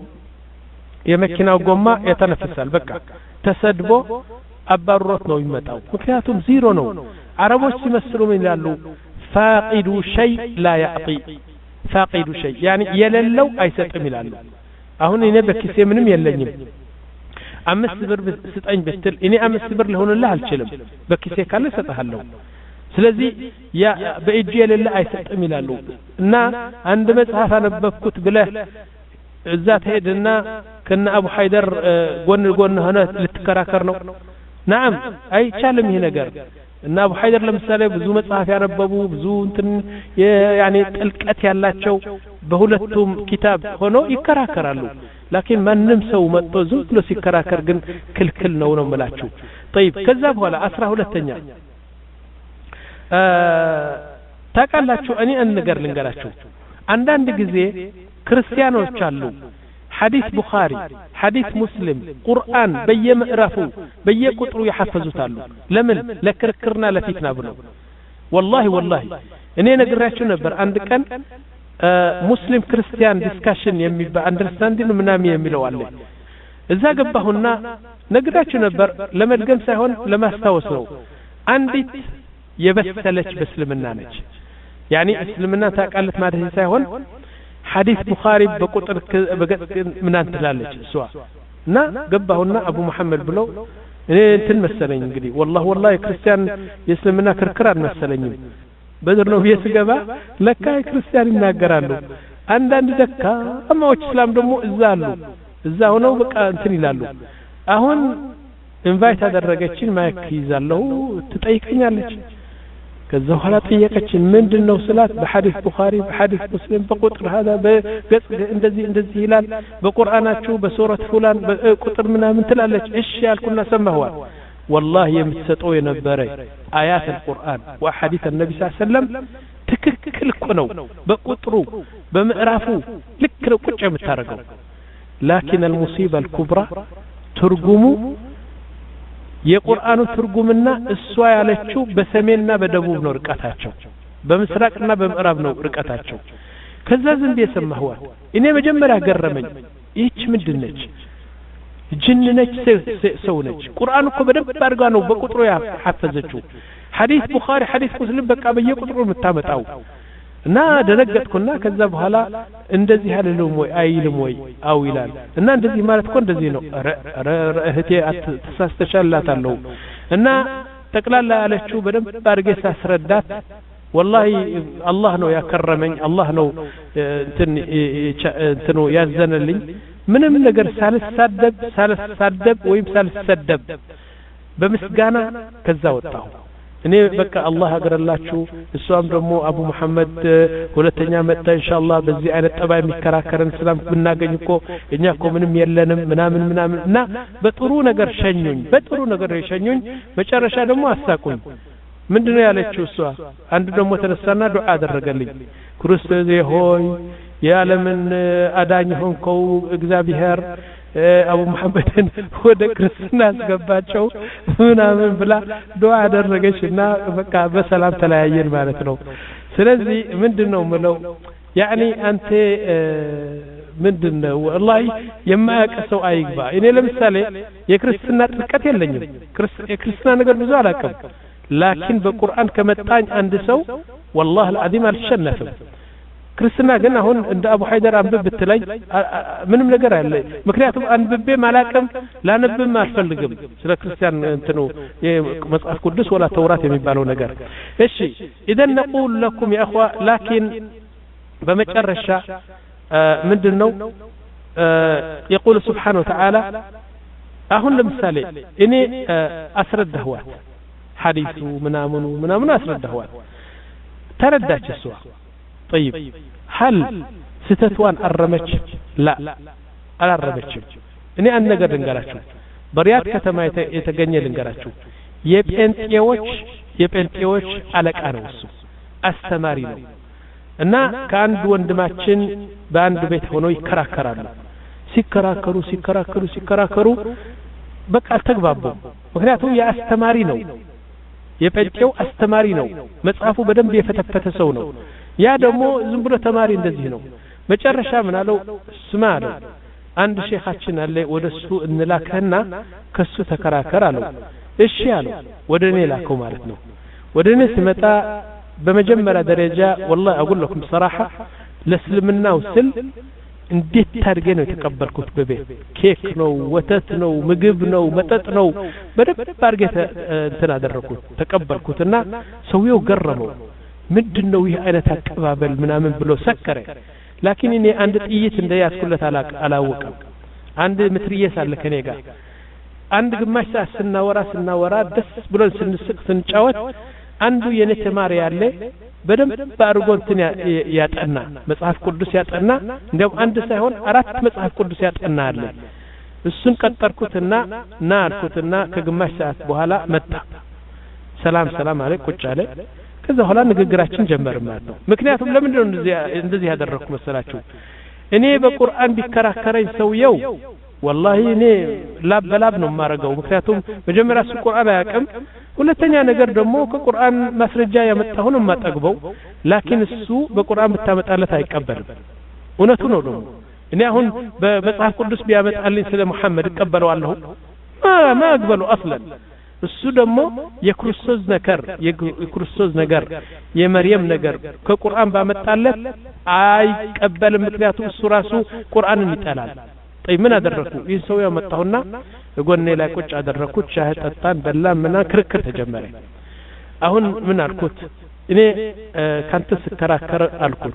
የመኪናው ጎማ ያተነፍሳል። በቃ ተሰድቦ አባሮት ነው ይመጣው። ምክንያቱም ዜሮ ነው። አረቦች ሲመስሉ ምን ይላሉ? ፋቂዱ ሸይ ላ ያዕጢ ፋቂዱ ሸይ يعني የሌለው አይሰጥም ይላሉ። አሁን እኔ በኪሴ ምንም የለኝም አምስት ብር ስጠኝ ብትል እኔ አምስት ብር ልሆንልህ አልችልም። በኪሴ ካለ ሰጣለሁ። ስለዚህ ያ በእጅ የሌለ አይሰጥም ይላሉ። እና አንድ መጽሐፍ አነበብኩት ብለህ እዛ ተሄድና ከነ አቡ ሐይደር ጎን ጎን ሆነ ልትከራከር ነው? نعم አይቻልም ይሄ ነገር። እና አቡ ሐይደር ለምሳሌ ብዙ መጽሐፍ ያነበቡ ብዙ እንትን ያኒ ጥልቀት ያላቸው በሁለቱም ኪታብ ሆኖ ይከራከራሉ። ላኪን ማንም ሰው መጥቶ ዝም ብሎ ሲከራከር ግን ክልክል ነው ነው የምላችሁ። طيب ከዛ በኋላ አስራ ሁለተኛ ታውቃላችሁ እኔ አንድ ነገር ልንገራችሁ። አንዳንድ ጊዜ ክርስቲያኖች አሉ ሐዲስ ቡኻሪ ሐዲስ ሙስሊም ቁርአን በየምዕራፉ በየቁጥሩ ይሐፈዙታሉ። ለምን? ለክርክርና ለፊትና ብለው። والله والله እኔ ነግራችሁ ነበር አንድ ቀን ሙስሊም ክርስቲያን ዲስካሽን የሚባል አንደርስታንዲንግ ምናምን የሚለው አለ። እዛ ገባሁና ነግራችሁ ነበር። ለመድገም ሳይሆን ለማስታወስ ነው። አንዲት የበሰለች በእስልምና ነች። يعني እስልምና ታቃለት ማለት ሳይሆን ሐዲስ ቡኻሪ በቁጥር ምን አንተላለች እሷ እና ገባሁና አቡ መሐመድ ብለው እኔ እንትን መሰለኝ እንግዲህ والله والله ክርስቲያን የእስልምና ክርክር አልመሰለኝም። በድር ነው የስገባ ለካ ክርስቲያን ይናገራሉ። አንዳንድ ደካማዎች እስላም ደግሞ እዛ አሉ። እዛ ሆነው በቃ እንትን ይላሉ። አሁን ኢንቫይት አደረገችን ማይክ ይዛለው ትጠይቀኛለች ከዛ በኋላ ጠየቀችን ምንድነው ስላት በሐዲስ ቡኻሪ በሐዲስ ሙስሊም በቁጥር هذا በገጽ እንደዚህ እንደዚህ ይላል በቁርአናችሁ በሱረት ፉላን በቁጥር ምናምን ትላለች እሺ ያልኩና ሰማሁት والله የምትሰጠው የነበረ አያት القرآن وحديث النبي صلى الله عليه وسلم ትክክል እኮ ነው በቁጥሩ በምዕራፉ ልክ ነው ቁጭ የምታረገው لكن المصيبة الكبرى ትርጉሙ የቁርአኑ ትርጉምና እሷ ያለችው በሰሜንና በደቡብ ነው ርቀታቸው በምስራቅና በምዕራብ ነው ርቀታቸው ከዛ ዝም በሰማሁት እኔ መጀመሪያ ገረመኝ ይህች ምንድነች ጅን ነች ሰው ነች ቁርአን እኮ በደንብ አድርጋ ነው በቁጥሩ ያሐፈዘችው ሐዲስ ቡኻሪ ሐዲስ ሙስሊም በቃ በየቁጥሩ የምታመጣው እና ደነገጥኩና ከዛ በኋላ እንደዚህ አይደለም ወይ አይልም ወይ አው ይላል እና እንደዚህ ማለት እኮ እንደዚህ ነው ረ እህቴ ተሳስተሻላታለሁ እና ጠቅላላ ያለችው በደንብ አድርጌ ሳስረዳት والله الله ነው ያከረመኝ الله ነው እንትን እንትኑ ያዘነልኝ ምንም ነገር ሳልሳደብ ሳልሳደብ ወይም ሳልሰደብ በምስጋና ከዛ ወጣሁ እኔ በቃ አላህ አገረላችሁ እሷም ደግሞ አቡ መሐመድ ሁለተኛ መጣ ኢንሻአላህ በዚህ አይነት ጠባይ የሚከራከረን ሰላም ብናገኝ እኮ እኛ እኮ ምንም የለንም ምናምን ምናምን እና በጥሩ ነገር ሸኙኝ በጥሩ ነገር ሸኙኝ መጨረሻ ደግሞ አሳቁኝ ምንድነው ያለችው እሷ አንድ ደግሞ ተነሳና ዱዓ አደረገልኝ ክርስቶስ ሆይ የዓለምን አዳኝ ሆንከው እግዚአብሔር አቡ መሐመድን ወደ ክርስትና አስገባቸው ምናምን ብላ ዱዓ አደረገችና በቃ በሰላም ተለያየን ማለት ነው ስለዚህ ምንድነው ምለው يعني አንተ ምንድነው والله የማያቀሰው አይግባ እኔ ለምሳሌ የክርስትና ጥልቀት የለኝም የክርስትና ነገር ብዙ አላቀም لكن በቁርአን ከመጣኝ አንድ ሰው والله العظيم አልሸነፍም ክርስትና ግን አሁን እንደ አቡ ሀይደር አንብብ ብትለኝ ምንም ነገር አለ ምክንያቱም አንብቤ ማላቀም ላነብም አልፈልግም ስለ ክርስቲያን እንትኑ የመጽሐፍ ቅዱስ ወላ ተውራት የሚባለው ነገር እሺ اذا نقول لكم يا اخوه لكن በመጨረሻ ምንድነው يقول سبحانه وتعالى አሁን ለምሳሌ እኔ አስረዳሁት ሐዲሱ ምናምኑ ምናምን አስረዳሁት ተረዳች እሷ طيب هل ستتوان أرمج لا ألا أرمجش إني أن نقدر نقرأشو بريات كتما يتغني لنقرأشو يبنتيوش يبنتيوش على كانوسو استمارينو እና ከአንድ ወንድማችን በአንድ ቤት ሆኖ ይከራከራሉ ሲከራከሩ ሲከራከሩ ሲከራከሩ በቃ ተግባቡ ምክንያቱም ያስተማሪ ነው የጴንጤው አስተማሪ ነው መጽሐፉ በደንብ የፈተፈተ ሰው ነው ያ ደግሞ ዝም ብሎ ተማሪ እንደዚህ ነው መጨረሻ ምን አለው ስማ አለው አንድ ሼኻችን አለ ወደሱ እንላከና ከሱ ተከራከር አለው እሺ አለው ወደኔ ላከው ማለት ነው ወደኔ ሲመጣ በመጀመሪያ ደረጃ والله اقول لكم صراحه ለስልምናው ስል እንዴት ታርገ ነው የተቀበልኩት በቤት ኬክ ነው ወተት ነው ምግብ ነው መጠጥ ነው በደንብ አርገ እንትን አደረኩት ተቀበልኩትና ሰውየው ገረመው ምንድነው ይሄ አይነት አቀባበል ምናምን ብሎ ሰከረ لكن እኔ አንድ ጥይት እንደያስኩለት አላወቀም አንድ ምትሪየስ አለ ከኔ ጋር አንድ ግማሽ ሰዓት ስናወራ ስናወራ ደስ ብሎ ስንስቅ ስንጫወት አንዱ የኔ ተማሪ ያለ በደንብ አርጎ እንትን ያጠና መጽሐፍ ቅዱስ ያጠና እንደውም አንድ ሳይሆን አራት መጽሐፍ ቅዱስ ያጠና አለ እሱን ቀጠርኩትና ና አልኩትና ከግማሽ ሰዓት በኋላ መጣ ሰላም ሰላም አለይኩም ቁጭ አለ ከዛ በኋላ ንግግራችን ጀመርን ማለት ነው ምክንያቱም ለምን ነው እንደዚህ እንደዚህ ያደረኩ መሰላችሁ እኔ በቁርአን ቢከራከረኝ ሰውየው والله እኔ ላብ በላብ ነው ማረጋው ምክንያቱም መጀመሪያ እሱ ቁርአን አያውቅም ሁለተኛ ነገር ደግሞ ከቁርአን ማስረጃ ያመጣሁን ማጠግበው لكن እሱ በቁርአን ብታመጣለት አይቀበልም እውነቱ ነው ደግሞ እኔ አሁን በመጽሐፍ ቅዱስ ቢያመጣልኝ ስለ መሐመድ እቀበለዋለሁ ማ ማ እቀበለው አስለን እሱ ደግሞ የክርስቶስ ነገር የክርስቶስ ነገር የመርየም ነገር ከቁርአን ባመጣለት አይቀበልም ምክንያቱም እሱ ራሱ ቁርአንን ይጠላል طيب ምን አደረኩ ይህ ሰው ያመጣውና ጎኔ ላይ ቁጭ አደረኩት ሻህ ጠጣን በላን ምና ክርክር ተጀመረ አሁን ምን አልኩት እኔ ካንተ ስከራከር አልኩት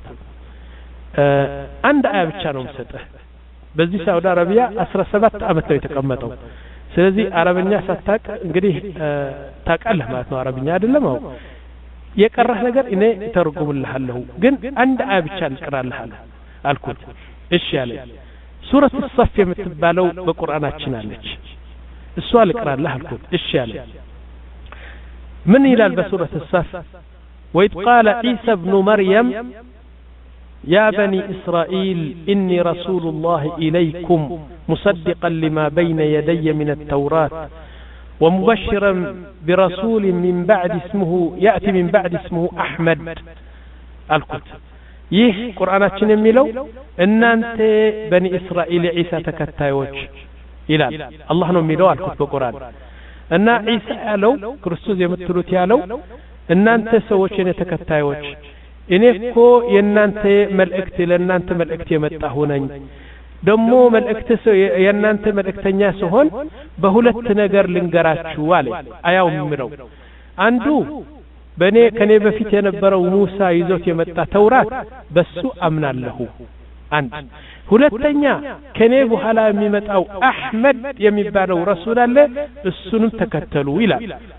አንድ አያ ብቻ ነው የምሰጠህ በዚህ ሳውዲ አረቢያ አስራ ሰባት አመት ነው የተቀመጠው ስለዚህ አረብኛ ሳታቅ እንግዲህ ታውቃለህ ማለት ነው አረብኛ አይደለም አው የቀረህ ነገር እኔ ተርጉምልሃለሁ ግን አንድ አያ ብቻ ልቀራልህ አልኩት እሺ ያለኝ ሱረቱ الصف የምትባለው በቁርአናችን አለች እሷ ልቀራልህ አልኩት እሺ ያለኝ ምን ይላል በሱረቱ الصف وإذ قال عيسى ابن مريم يا بني إسرائيل إني رسول الله إليكم مصدقا لما بين يدي من التوراة ومبشرا برسول من بعد اسمه يأتي من بعد اسمه أحمد القدس ይህ ቁርአናችን የሚለው እናንተ በኒ እስራኤል ዒሳ ተከታዮች ይላል አላህ ነው የሚለው አልኩት በቁርአን እና ዒሳ ያለው ክርስቶስ የምትሉት ያለው እናንተ ሰዎች የኔ ተከታዮች እኔ እኮ የናንተ መልእክት ለናንተ መልእክት የመጣሁ ነኝ ደሞ መልእክት የናንተ መልእክተኛ ሲሆን በሁለት ነገር ልንገራችሁ አለ አያው የሚለው አንዱ በኔ ከኔ በፊት የነበረው ሙሳ ይዞት የመጣ ተውራት በሱ አምናለሁ አንድ ሁለተኛ ከኔ በኋላ የሚመጣው አህመድ የሚባለው ረሱል አለ እሱንም ተከተሉ ይላል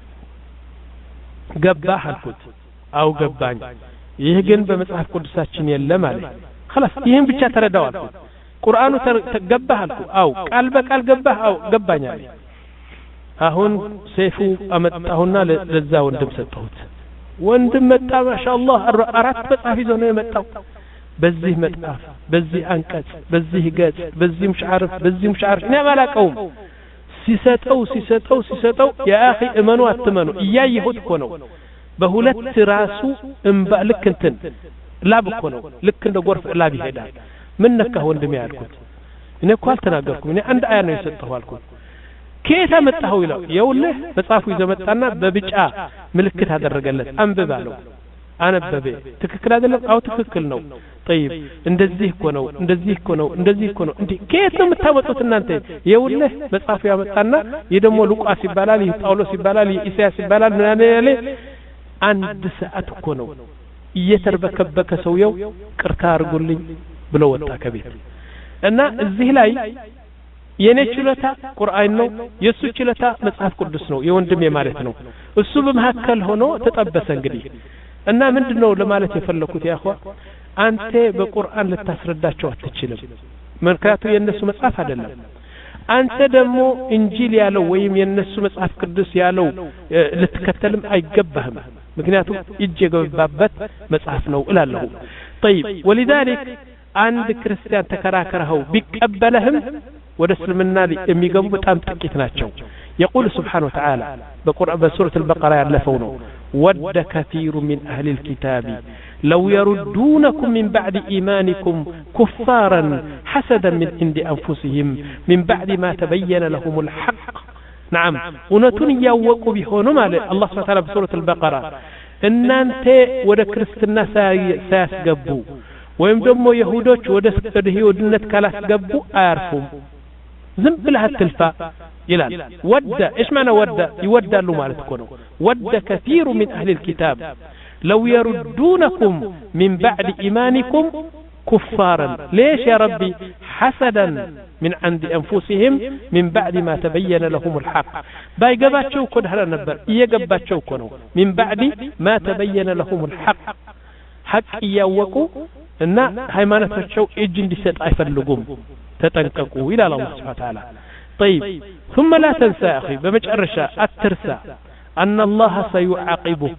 ገባህ አልኩት አው ገባኝ ይህ ግን በመጽሐፍ ቅዱሳችን የለም አለ خلاص ይሄን ብቻ ተረዳው አልኩት ቁርአኑ ተገባህ አልኩ አው ቃል በቃል ገባህ አው ገባኝ አለ አሁን ሰይፉ አመጣሁና ለዛ ወንድም ሰጠሁት ወንድም መጣ ማሻአላህ አራት መጽሐፍ ይዞ ነው የመጣው በዚህ መጽሐፍ በዚህ አንቀጽ በዚህ ገጽ በዚህ ሙሽዓርፍ በዚህ ሙሽዓርፍ እኔ ማላቀውም ሲሰጠው ሲሰጠው ሲሰጠው ያ አኺ እመኑ አትመኑ እያየሁት እኮ ነው በሁለት ራሱ እንባ ልክ እንትን ላብ እኮ ነው ልክ እንደ ጎርፍ ላብ ይሄዳል ምን ነካ ወንድም ያልኩት እኔ እኮ አልተናገርኩም እኔ አንድ አያ ነው የሰጠው አልኩት ከየት አመጣው ይላል ይኸውልህ መጽሐፉ ይዘመጣና በብጫ ምልክት አደረገለት አንብባለው አነበበ ትክክል አይደለም አው ትክክል ነው طيب እንደዚህ እኮ ነው እንደዚህ እኮ ነው እንደዚህ እኮ ነው እንዴ ከየት ነው የምታወጡት እናንተ ይኸውልህ መጽሐፉ ያመጣና ይደሞ ሉቃስ ይባላል ይጳውሎስ ይባላል ኢሳያስ ይባላል ምናምን ያለ አንድ ሰዓት እኮ ነው እየተርበከበከ ሰውየው ቅርታ አርጉልኝ ብሎ ወጣ ከቤት እና እዚህ ላይ የኔ ችሎታ ቁርአን ነው የሱ ችሎታ መጽሐፍ ቅዱስ ነው የወንድም የማለት ነው እሱ በመሐከል ሆኖ ተጠበሰ እንግዲህ እና ምንድነው ለማለት የፈለኩት ያخوا አንተ በቁርአን ልታስረዳቸው አትችልም ምክንያቱም የነሱ መጽሐፍ አይደለም አንተ ደግሞ እንጂል ያለው ወይም የነሱ መጽሐፍ ቅዱስ ያለው ልትከተልም አይገባህም ምክንያቱም እጅ የገባበት መጽሐፍ ነው እላለሁ طيب ولذلك አንድ ክርስቲያን ተከራከረው ቢቀበለህም ወደ እስልምና የሚገቡ በጣም ጥቂት ናቸው يقول سبحانه وتعالى بقرآن بسورة البقرة ያለፈው ነው ود كثير من أهل الكتاب لو يردونكم من بعد إيمانكم كفارا حسدا من عند أنفسهم من بعد ما تبين لهم الحق نعم ونتون يوقوا بهونم على الله سبحانه وتعالى بسورة البقرة إن أنت ودا كريستنا ساس قبو ويم دمو يهودوش ودا يهودنت كلاس قبو أعرفهم زم بلها التلفاء يلال ود إيش معنى ود يود له مالت كونه ود كثير من أهل الكتاب لو يردونكم من بعد إيمانكم كفارا ليش يا ربي حسدا من عند أنفسهم من بعد ما تبين لهم الحق باي قبات شو كده هلا نبر إيه قبات شو كونه من بعد ما تبين لهم الحق حق إياوكو إن هيمانة شو إجن دي ست أيفر لقوم تتنككوا إلى الله سبحانه وتعالى طيب ثم لا تنسى أخي بمجرشة الترسى أن الله سيعاقبك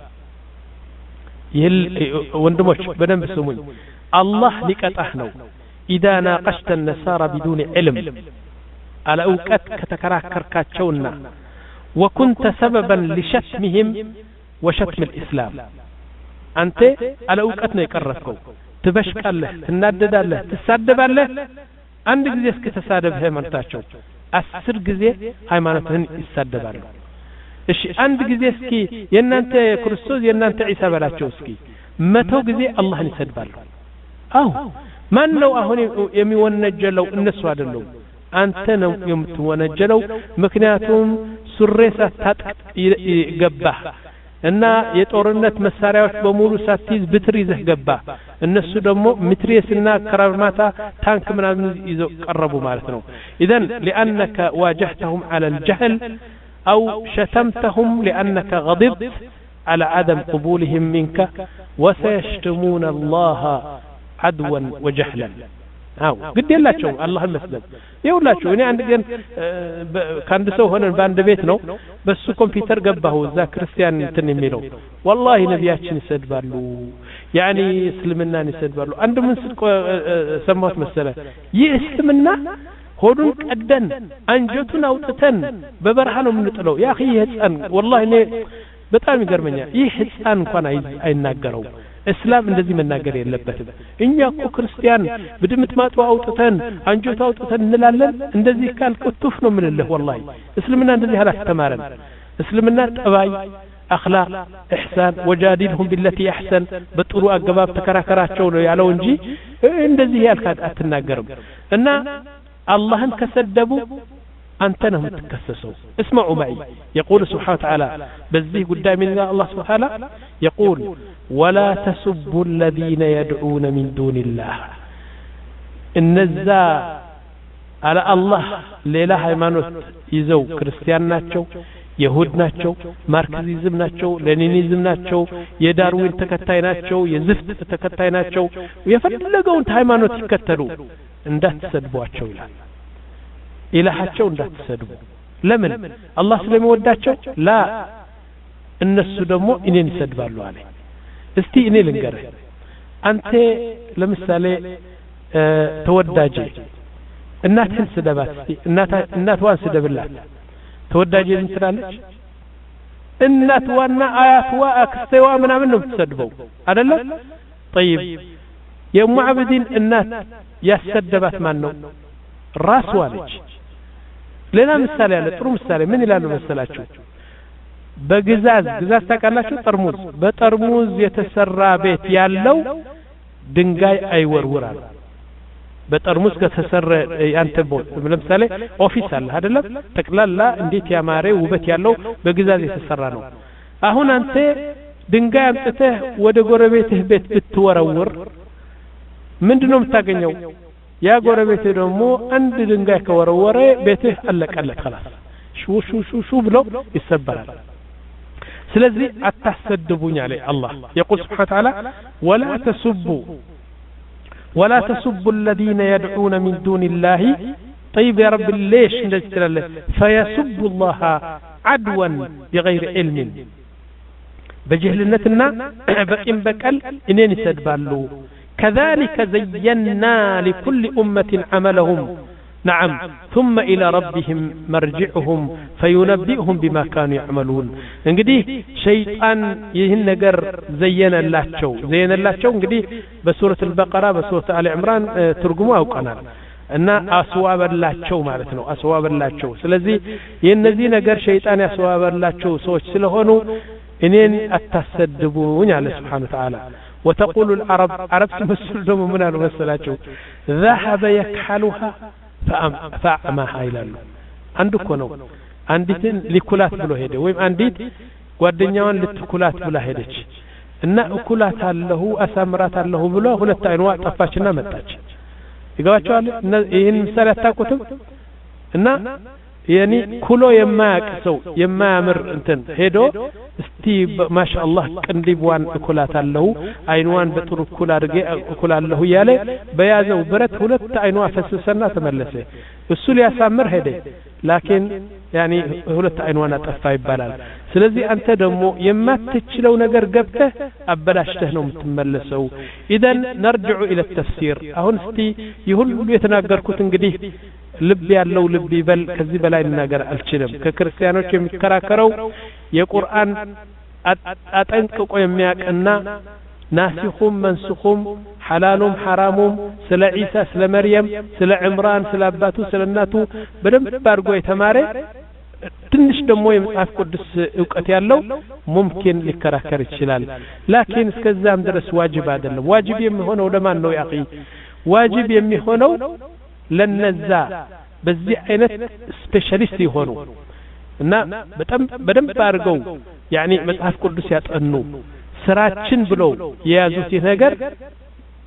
يل وندمش بدن بسمون الله لكتحنو إذا ناقشت النصارى بدون علم على أوقات كتكراكر كاتشونا وكنت سببا لشتمهم وشتم الإسلام أنت على أوقاتنا يكرفكو تبشك الله تنادد الله تسادب الله አንድ ጊዜ እስከ ተሳደብ ሃይማኖታቸው አስር ጊዜ ሃይማኖትን ይሳደባሉ እሺ አንድ ጊዜ እስኪ የናንተ ክርስቶስ የናንተ ኢሳ በላቸው እስኪ መቶ ጊዜ አላህን ይሰድባሉ አው ማን ነው አሁን የሚወነጀለው እነሱ አይደሉም አንተ ነው የምትወነጀለው ምክንያቱም ሱሬሳ ታጥቅ ይገባህ እና የጦርነት መሳሪያዎች በሙሉ ሳትይዝ ብትር ይዘህ ገባ እነሱ ደግሞ ሚትሪየስና ከራማታ ታንክ ምናምን ይዘው ቀረቡ ማለት ነው اذا لانك واجهتهم على الجهل او شتمتهم لانك غضبت على عدم قبولهم منك وسيشتمون الله عدوا وجهلا አው ግድ የላቸው አላህ መስለም ይውላችሁ እኔ አንድ ቀን ካንድ ሰው ሆነን ባንድ ቤት ነው በሱ ኮምፒውተር ገባሁ እዛ ክርስቲያን እንትን የሚለው والله ነብያችን ይሰድባሉ ያኒ እስልምናን ይሰድባሉ አንድ ምን ሰማሁት መሰለ ይህ እስልምና ሆዱን ቀደን አንጀቱን አውጥተን በበረሃ ነው የምንጥለው ያ اخي ህፃን والله እኔ በጣም ይገርመኛል ይህ ህፃን እንኳን አይናገረው እስላም እንደዚህ መናገር የለበትም እኛ እኮ ክርስቲያን በድምት ማጡ አውጥተን አንጆታ አውጥተን እንላለን እንደዚህ ካልኩቱፍ ነው ምንልህ والله እስልምና እንደዚህ አላስተማረን እስልምና ጠባይ اخلاق احسان وجادلهم بالتي احسن በጥሩ አገባብ ተከራከራቸው ነው ያለው እንጂ እንደዚህ ያልካት አትናገርም እና አላህን ከሰደቡ أنت نهم تكسسوا اسمعوا معي يقول سبحانه وتعالى بذيه قدام الله سبحانه وتعالى يقول ولا تسبوا الذين يدعون من دون الله النزا على الله ليلة هيمانوت يزو كريستيان ناتشو يهود ناتشو ماركسيزم ناتشو لينينيزم ناتشو يداروين تكتاي ناتشو يزفت تكتاي ناتشو ويفلقون هيمانوت يكتلوا اندات تسدبواتشو إلى ኢላሃቸው እንዳትሰድቡ ለምን አላህ ስለሚወዳቸው ላ እነሱ ደግሞ እኔን ይሰድባሉ አለ እስቲ እኔ ልንገርህ አንተ ለምሳሌ ተወዳጄ እናትህን ስደባት እስቲ እናታ እናትዋን ስደብላት ተወዳጄ ምን ትላለች እናትዋና አያትዋ አክስቴዋ ምናምን ነው የምትሰድበው አይደለ طيب የኡም አብዲን እናት ያሰደባት ማን ነው ራስዋ ልጅ ሌላ ምሳሌ አለ ጥሩ ምሳሌ ምን ይላሉ መሰላችሁ በግዛዝ ግዛዝ ታውቃላችሁ ጠርሙዝ በጠርሙዝ የተሰራ ቤት ያለው ድንጋይ አይወርውራል በጠርሙዝ ከተሰራ ያንተ ቦት ለምሳሌ ኦፊስ አለ አይደለም ተክላላ እንዴት ያማረ ውበት ያለው በግዛዝ የተሰራ ነው አሁን አንተ ድንጋይ አምጥተህ ወደ ጎረቤትህ ቤት ብትወረውር ምንድነው የምታገኘው ያ ጎረቤት ደግሞ አንድ ድንጋይ ከወረወረ ቤትህ አለቀለት خلاص ሹ ሹ ሹ ሹ ብሎ ይሰበራል ስለዚህ አታሰድቡኝ አለ አላህ يقول سبحانه وتعالى ولا تسبوا ولا تسبوا الذين يدعون من دون الله طيب يا رب ليش እንደዚህ ትላለህ فيسب الله عدوا بغير علم بجهلنتنا بقين بقل እኔን ይሰድባሉ كذلك زينا لكل أمة عملهم نعم ثم إلى ربهم مرجعهم فينبئهم بما كانوا يعملون انقدي شيطان يهن نقر زينا الله شو زينا الله شو انقدي بسورة البقرة بسورة آل عمران اه ترجموا أو قناة أن أسواب الله شو معناته أسواب الله شو سلزي ينزي نقر شيطان أسواب الله شو سوش سلهونو إنين التصدبون على سبحانه وتعالى وتقول العرب عرب تمثلهم من المسلاتشو ذهب يكحلها فأعماها إلى الله عندك ونو عندتين لكلات بلو هيدا ويم عنديت ودنيوان لتكلات بلا هيدش إن أكلات له أسامرات له بلو هنا التعنواء طفاشنا متاج يقول شو إن إن مسألة تاكتب إن يعني كله يماك سو يمامر انتن هيدو استي ما شاء الله قنديبوان اكلات له عينوان بطرق كل ارجي اكلات له ياله بيازو برت ሁለት አይኗ ፈሰሰና ተመለሰ እሱ ሊያሳምር ሄደ لكن يعني ሁለት አይኗን አጠፋ ይባላል ስለዚህ አንተ ደግሞ የማትችለው ነገር ገብተህ አበላሽተህ ነው የምትመለሰው اذا نرجع الى التفسير አሁን እስቲ ይሁሉ የተናገርኩት እንግዲህ ልብ ያለው ልብ ይበል ከዚህ በላይ ልናገር አልችልም ከክርስቲያኖች የሚከራከረው የቁርአን አጠንቅቆ የሚያቀና ናሲኹም መንሱኹም ሐላሉም ሐራሙም ስለ ዒሳ ስለ መርየም ስለ ዕምራን ስለ አባቱ ስለ እናቱ በደንብ አድርጎ የተማረ ትንሽ ደግሞ የመጽሐፍ ቅዱስ ዕውቀት ያለው ሙምኪን ሊከራከር ይችላል ላኪን እስከዛም ድረስ ዋጅብ አይደለም ዋጅብ የሚሆነው ለማን ነው ያኺ ዋጅብ የሚሆነው ለነዛ በዚህ አይነት ስፔሻሊስት ይሆኑ እና በጣም በደንብ አድርገው ያኒ መጽሐፍ ቅዱስ ያጠኑ ስራችን ብለው የያዙት ነገር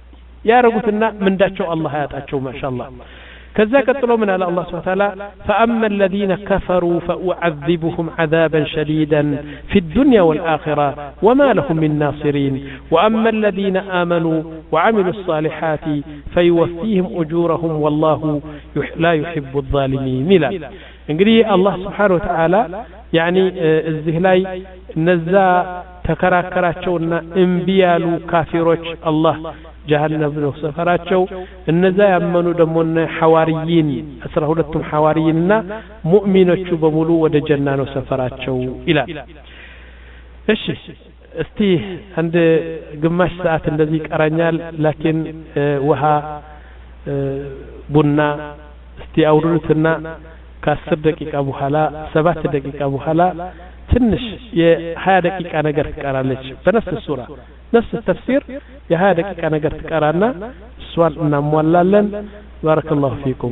ያረጉትና ምንዳቸው አላህ ያጣቸው ማሻአላህ كذا قتلوا من الله سبحانه وتعالى فأما الذين كفروا فأعذبهم عذابا شديدا في الدنيا والآخرة وما لهم من ناصرين وأما الذين آمنوا وعملوا الصالحات فيوفيهم أجورهم والله لا يحب الظالمين ملا እንግዲህ አላህ Subhanahu Wa Ta'ala يعني እዚህ ላይ እነዛ ተከራከራቸውና እምቢ ያሉ ካፊሮች አላህ ጀሃነም ነው ሰፈራቸው እነዛ ያመኑ ደግሞ ሐዋሪይን አስራ ሁለቱም ሐዋሪይንና ሙእሚኖቹ በሙሉ ወደ ጀና ነው ሰፈራቸው ይላል እሺ እስቲ አንድ ግማሽ ሰዓት እንደዚህ ቀራኛል ላኪን ውሃ ቡና እስቲ አውሩትና ከአስር ደቂቃ በኋላ ሰባት ደቂቃ በኋላ ትንሽ የ20 ደቂቃ ነገር ትቀራለች በነፍስ ሱራ نفس التفسير يا هذا كان قرت قرانا سؤال نمولالا بارك الله فيكم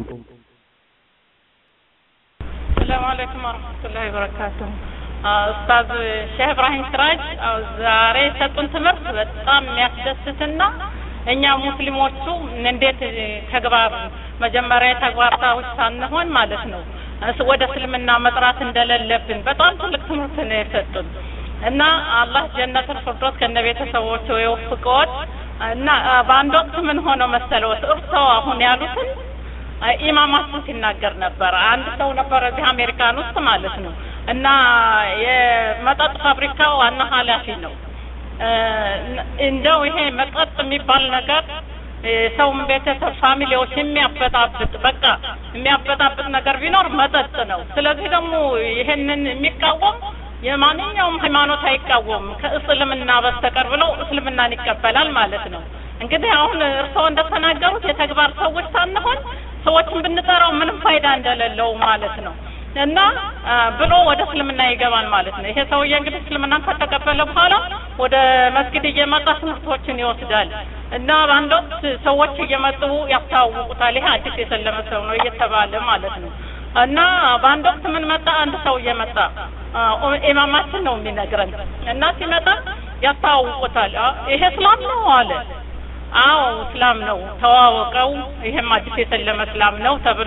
السلام عليكم ورحمة الله وبركاته أستاذ شيخ إبراهيم سراج أو زاري سكون تمرت بتقام يحدثنا እኛ ሙስሊሞቹ እንዴት ተግባር መጀመሪያ ተግባርታው ሳንሆን ማለት ነው ወደ እስልምና መጥራት እንደሌለብን በጣም ትልቅ ትምህርት ነው የሰጡን እና አላህ ጀነቱል ፊርደውስ ከነቤተሰቦቹ ይወፍቀዎት እና በአንድ ወቅት ምን ሆነ መሰለዎት እርሰው አሁን ያሉትን ኢማማቱ ሲናገር ነበር አንድ ሰው ነበር እዚህ አሜሪካን ውስጥ ማለት ነው እና የመጠጥ ፋብሪካው ዋና ኃላፊ ነው እንደው ይሄ መጠጥ የሚባል ነገር ሰውም ቤተሰብ ፋሚሊዎች የሚያበጣብጥ በቃ የሚያበጣብጥ ነገር ቢኖር መጠጥ ነው ስለዚህ ደግሞ ይሄንን የሚቃወም የማንኛውም ሃይማኖት አይቃወም ከእስልምና በስተቀር ብለው እስልምናን ይቀበላል ማለት ነው እንግዲህ አሁን እርሶ እንደተናገሩት የተግባር ሰዎች ሳንሆን ሰዎችን ብንጠራው ምንም ፋይዳ እንደሌለው ማለት ነው እና ብሎ ወደ እስልምና ይገባል ማለት ነው ይሄ ሰውዬ እንግዲህ እስልምናን ከተቀበለ በኋላ ወደ መስጊድ እየመጣ ትምህርቶችን ይወስዳል እና በአንድ ወቅት ሰዎች እየመጡ ያስተዋውቁታል ይሄ አዲስ የሰለመ ሰው ነው እየተባለ ማለት ነው እና በአንድ ወቅት ምን መጣ አንድ ሰው እየመጣ ኢማማችን ነው የሚነግረን እና ሲመጣ ያስተዋውቁታል ይሄ እስላም ነው አለ አዎ እስላም ነው ተዋወቀው ይሄም አዲስ የሰለመ እስላም ነው ተብሎ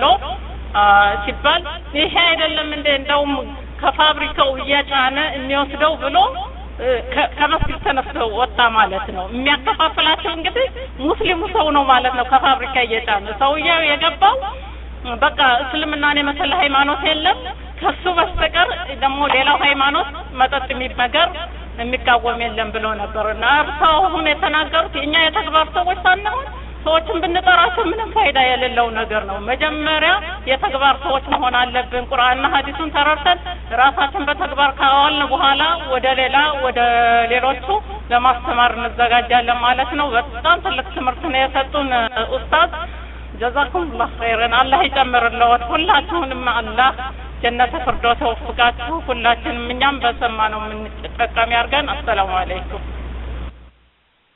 ሲባል ይሄ አይደለም እንደ እንደውም ከፋብሪካው እያጫነ የሚወስደው ብሎ ከመስጊድ ተነስቶ ወጣ ማለት ነው የሚያከፋፍላቸው እንግዲህ ሙስሊሙ ሰው ነው ማለት ነው ከፋብሪካ እያጫነ ሰውየው የገባው በቃ እስልምናን የመሰለ ሃይማኖት የለም ከሱ በስተቀር ደግሞ ሌላው ሃይማኖት መጠጥ የሚበገር የሚቃወም የለም ብሎ ነበርና እርሳው ሆነ የተናገሩት እኛ የተግባር ሰዎች ሳንሆን ሰዎችን ብንጠራቸው ምንም ፋይዳ የሌለው ነገር ነው መጀመሪያ የተግባር ሰዎች መሆን አለብን ቁርአንና ሐዲሱን ተረድተን ራሳችን በተግባር ካዋልን በኋላ ወደ ሌላ ወደ ሌሎቹ ለማስተማር እንዘጋጃለን ማለት ነው በጣም ትልቅ ትምህርት ነው የሰጡን ኡስታዝ ጀዛኩሙላህ ኸይረን አላህ ይጨምርልዎት ሁላችሁንም አላህ ጀነተ ፊርደውስ ወፍቃችሁ ሁላችንም እኛም በሰማነው ምን ተጠቃሚ አድርገን አሰላሙ አለይኩም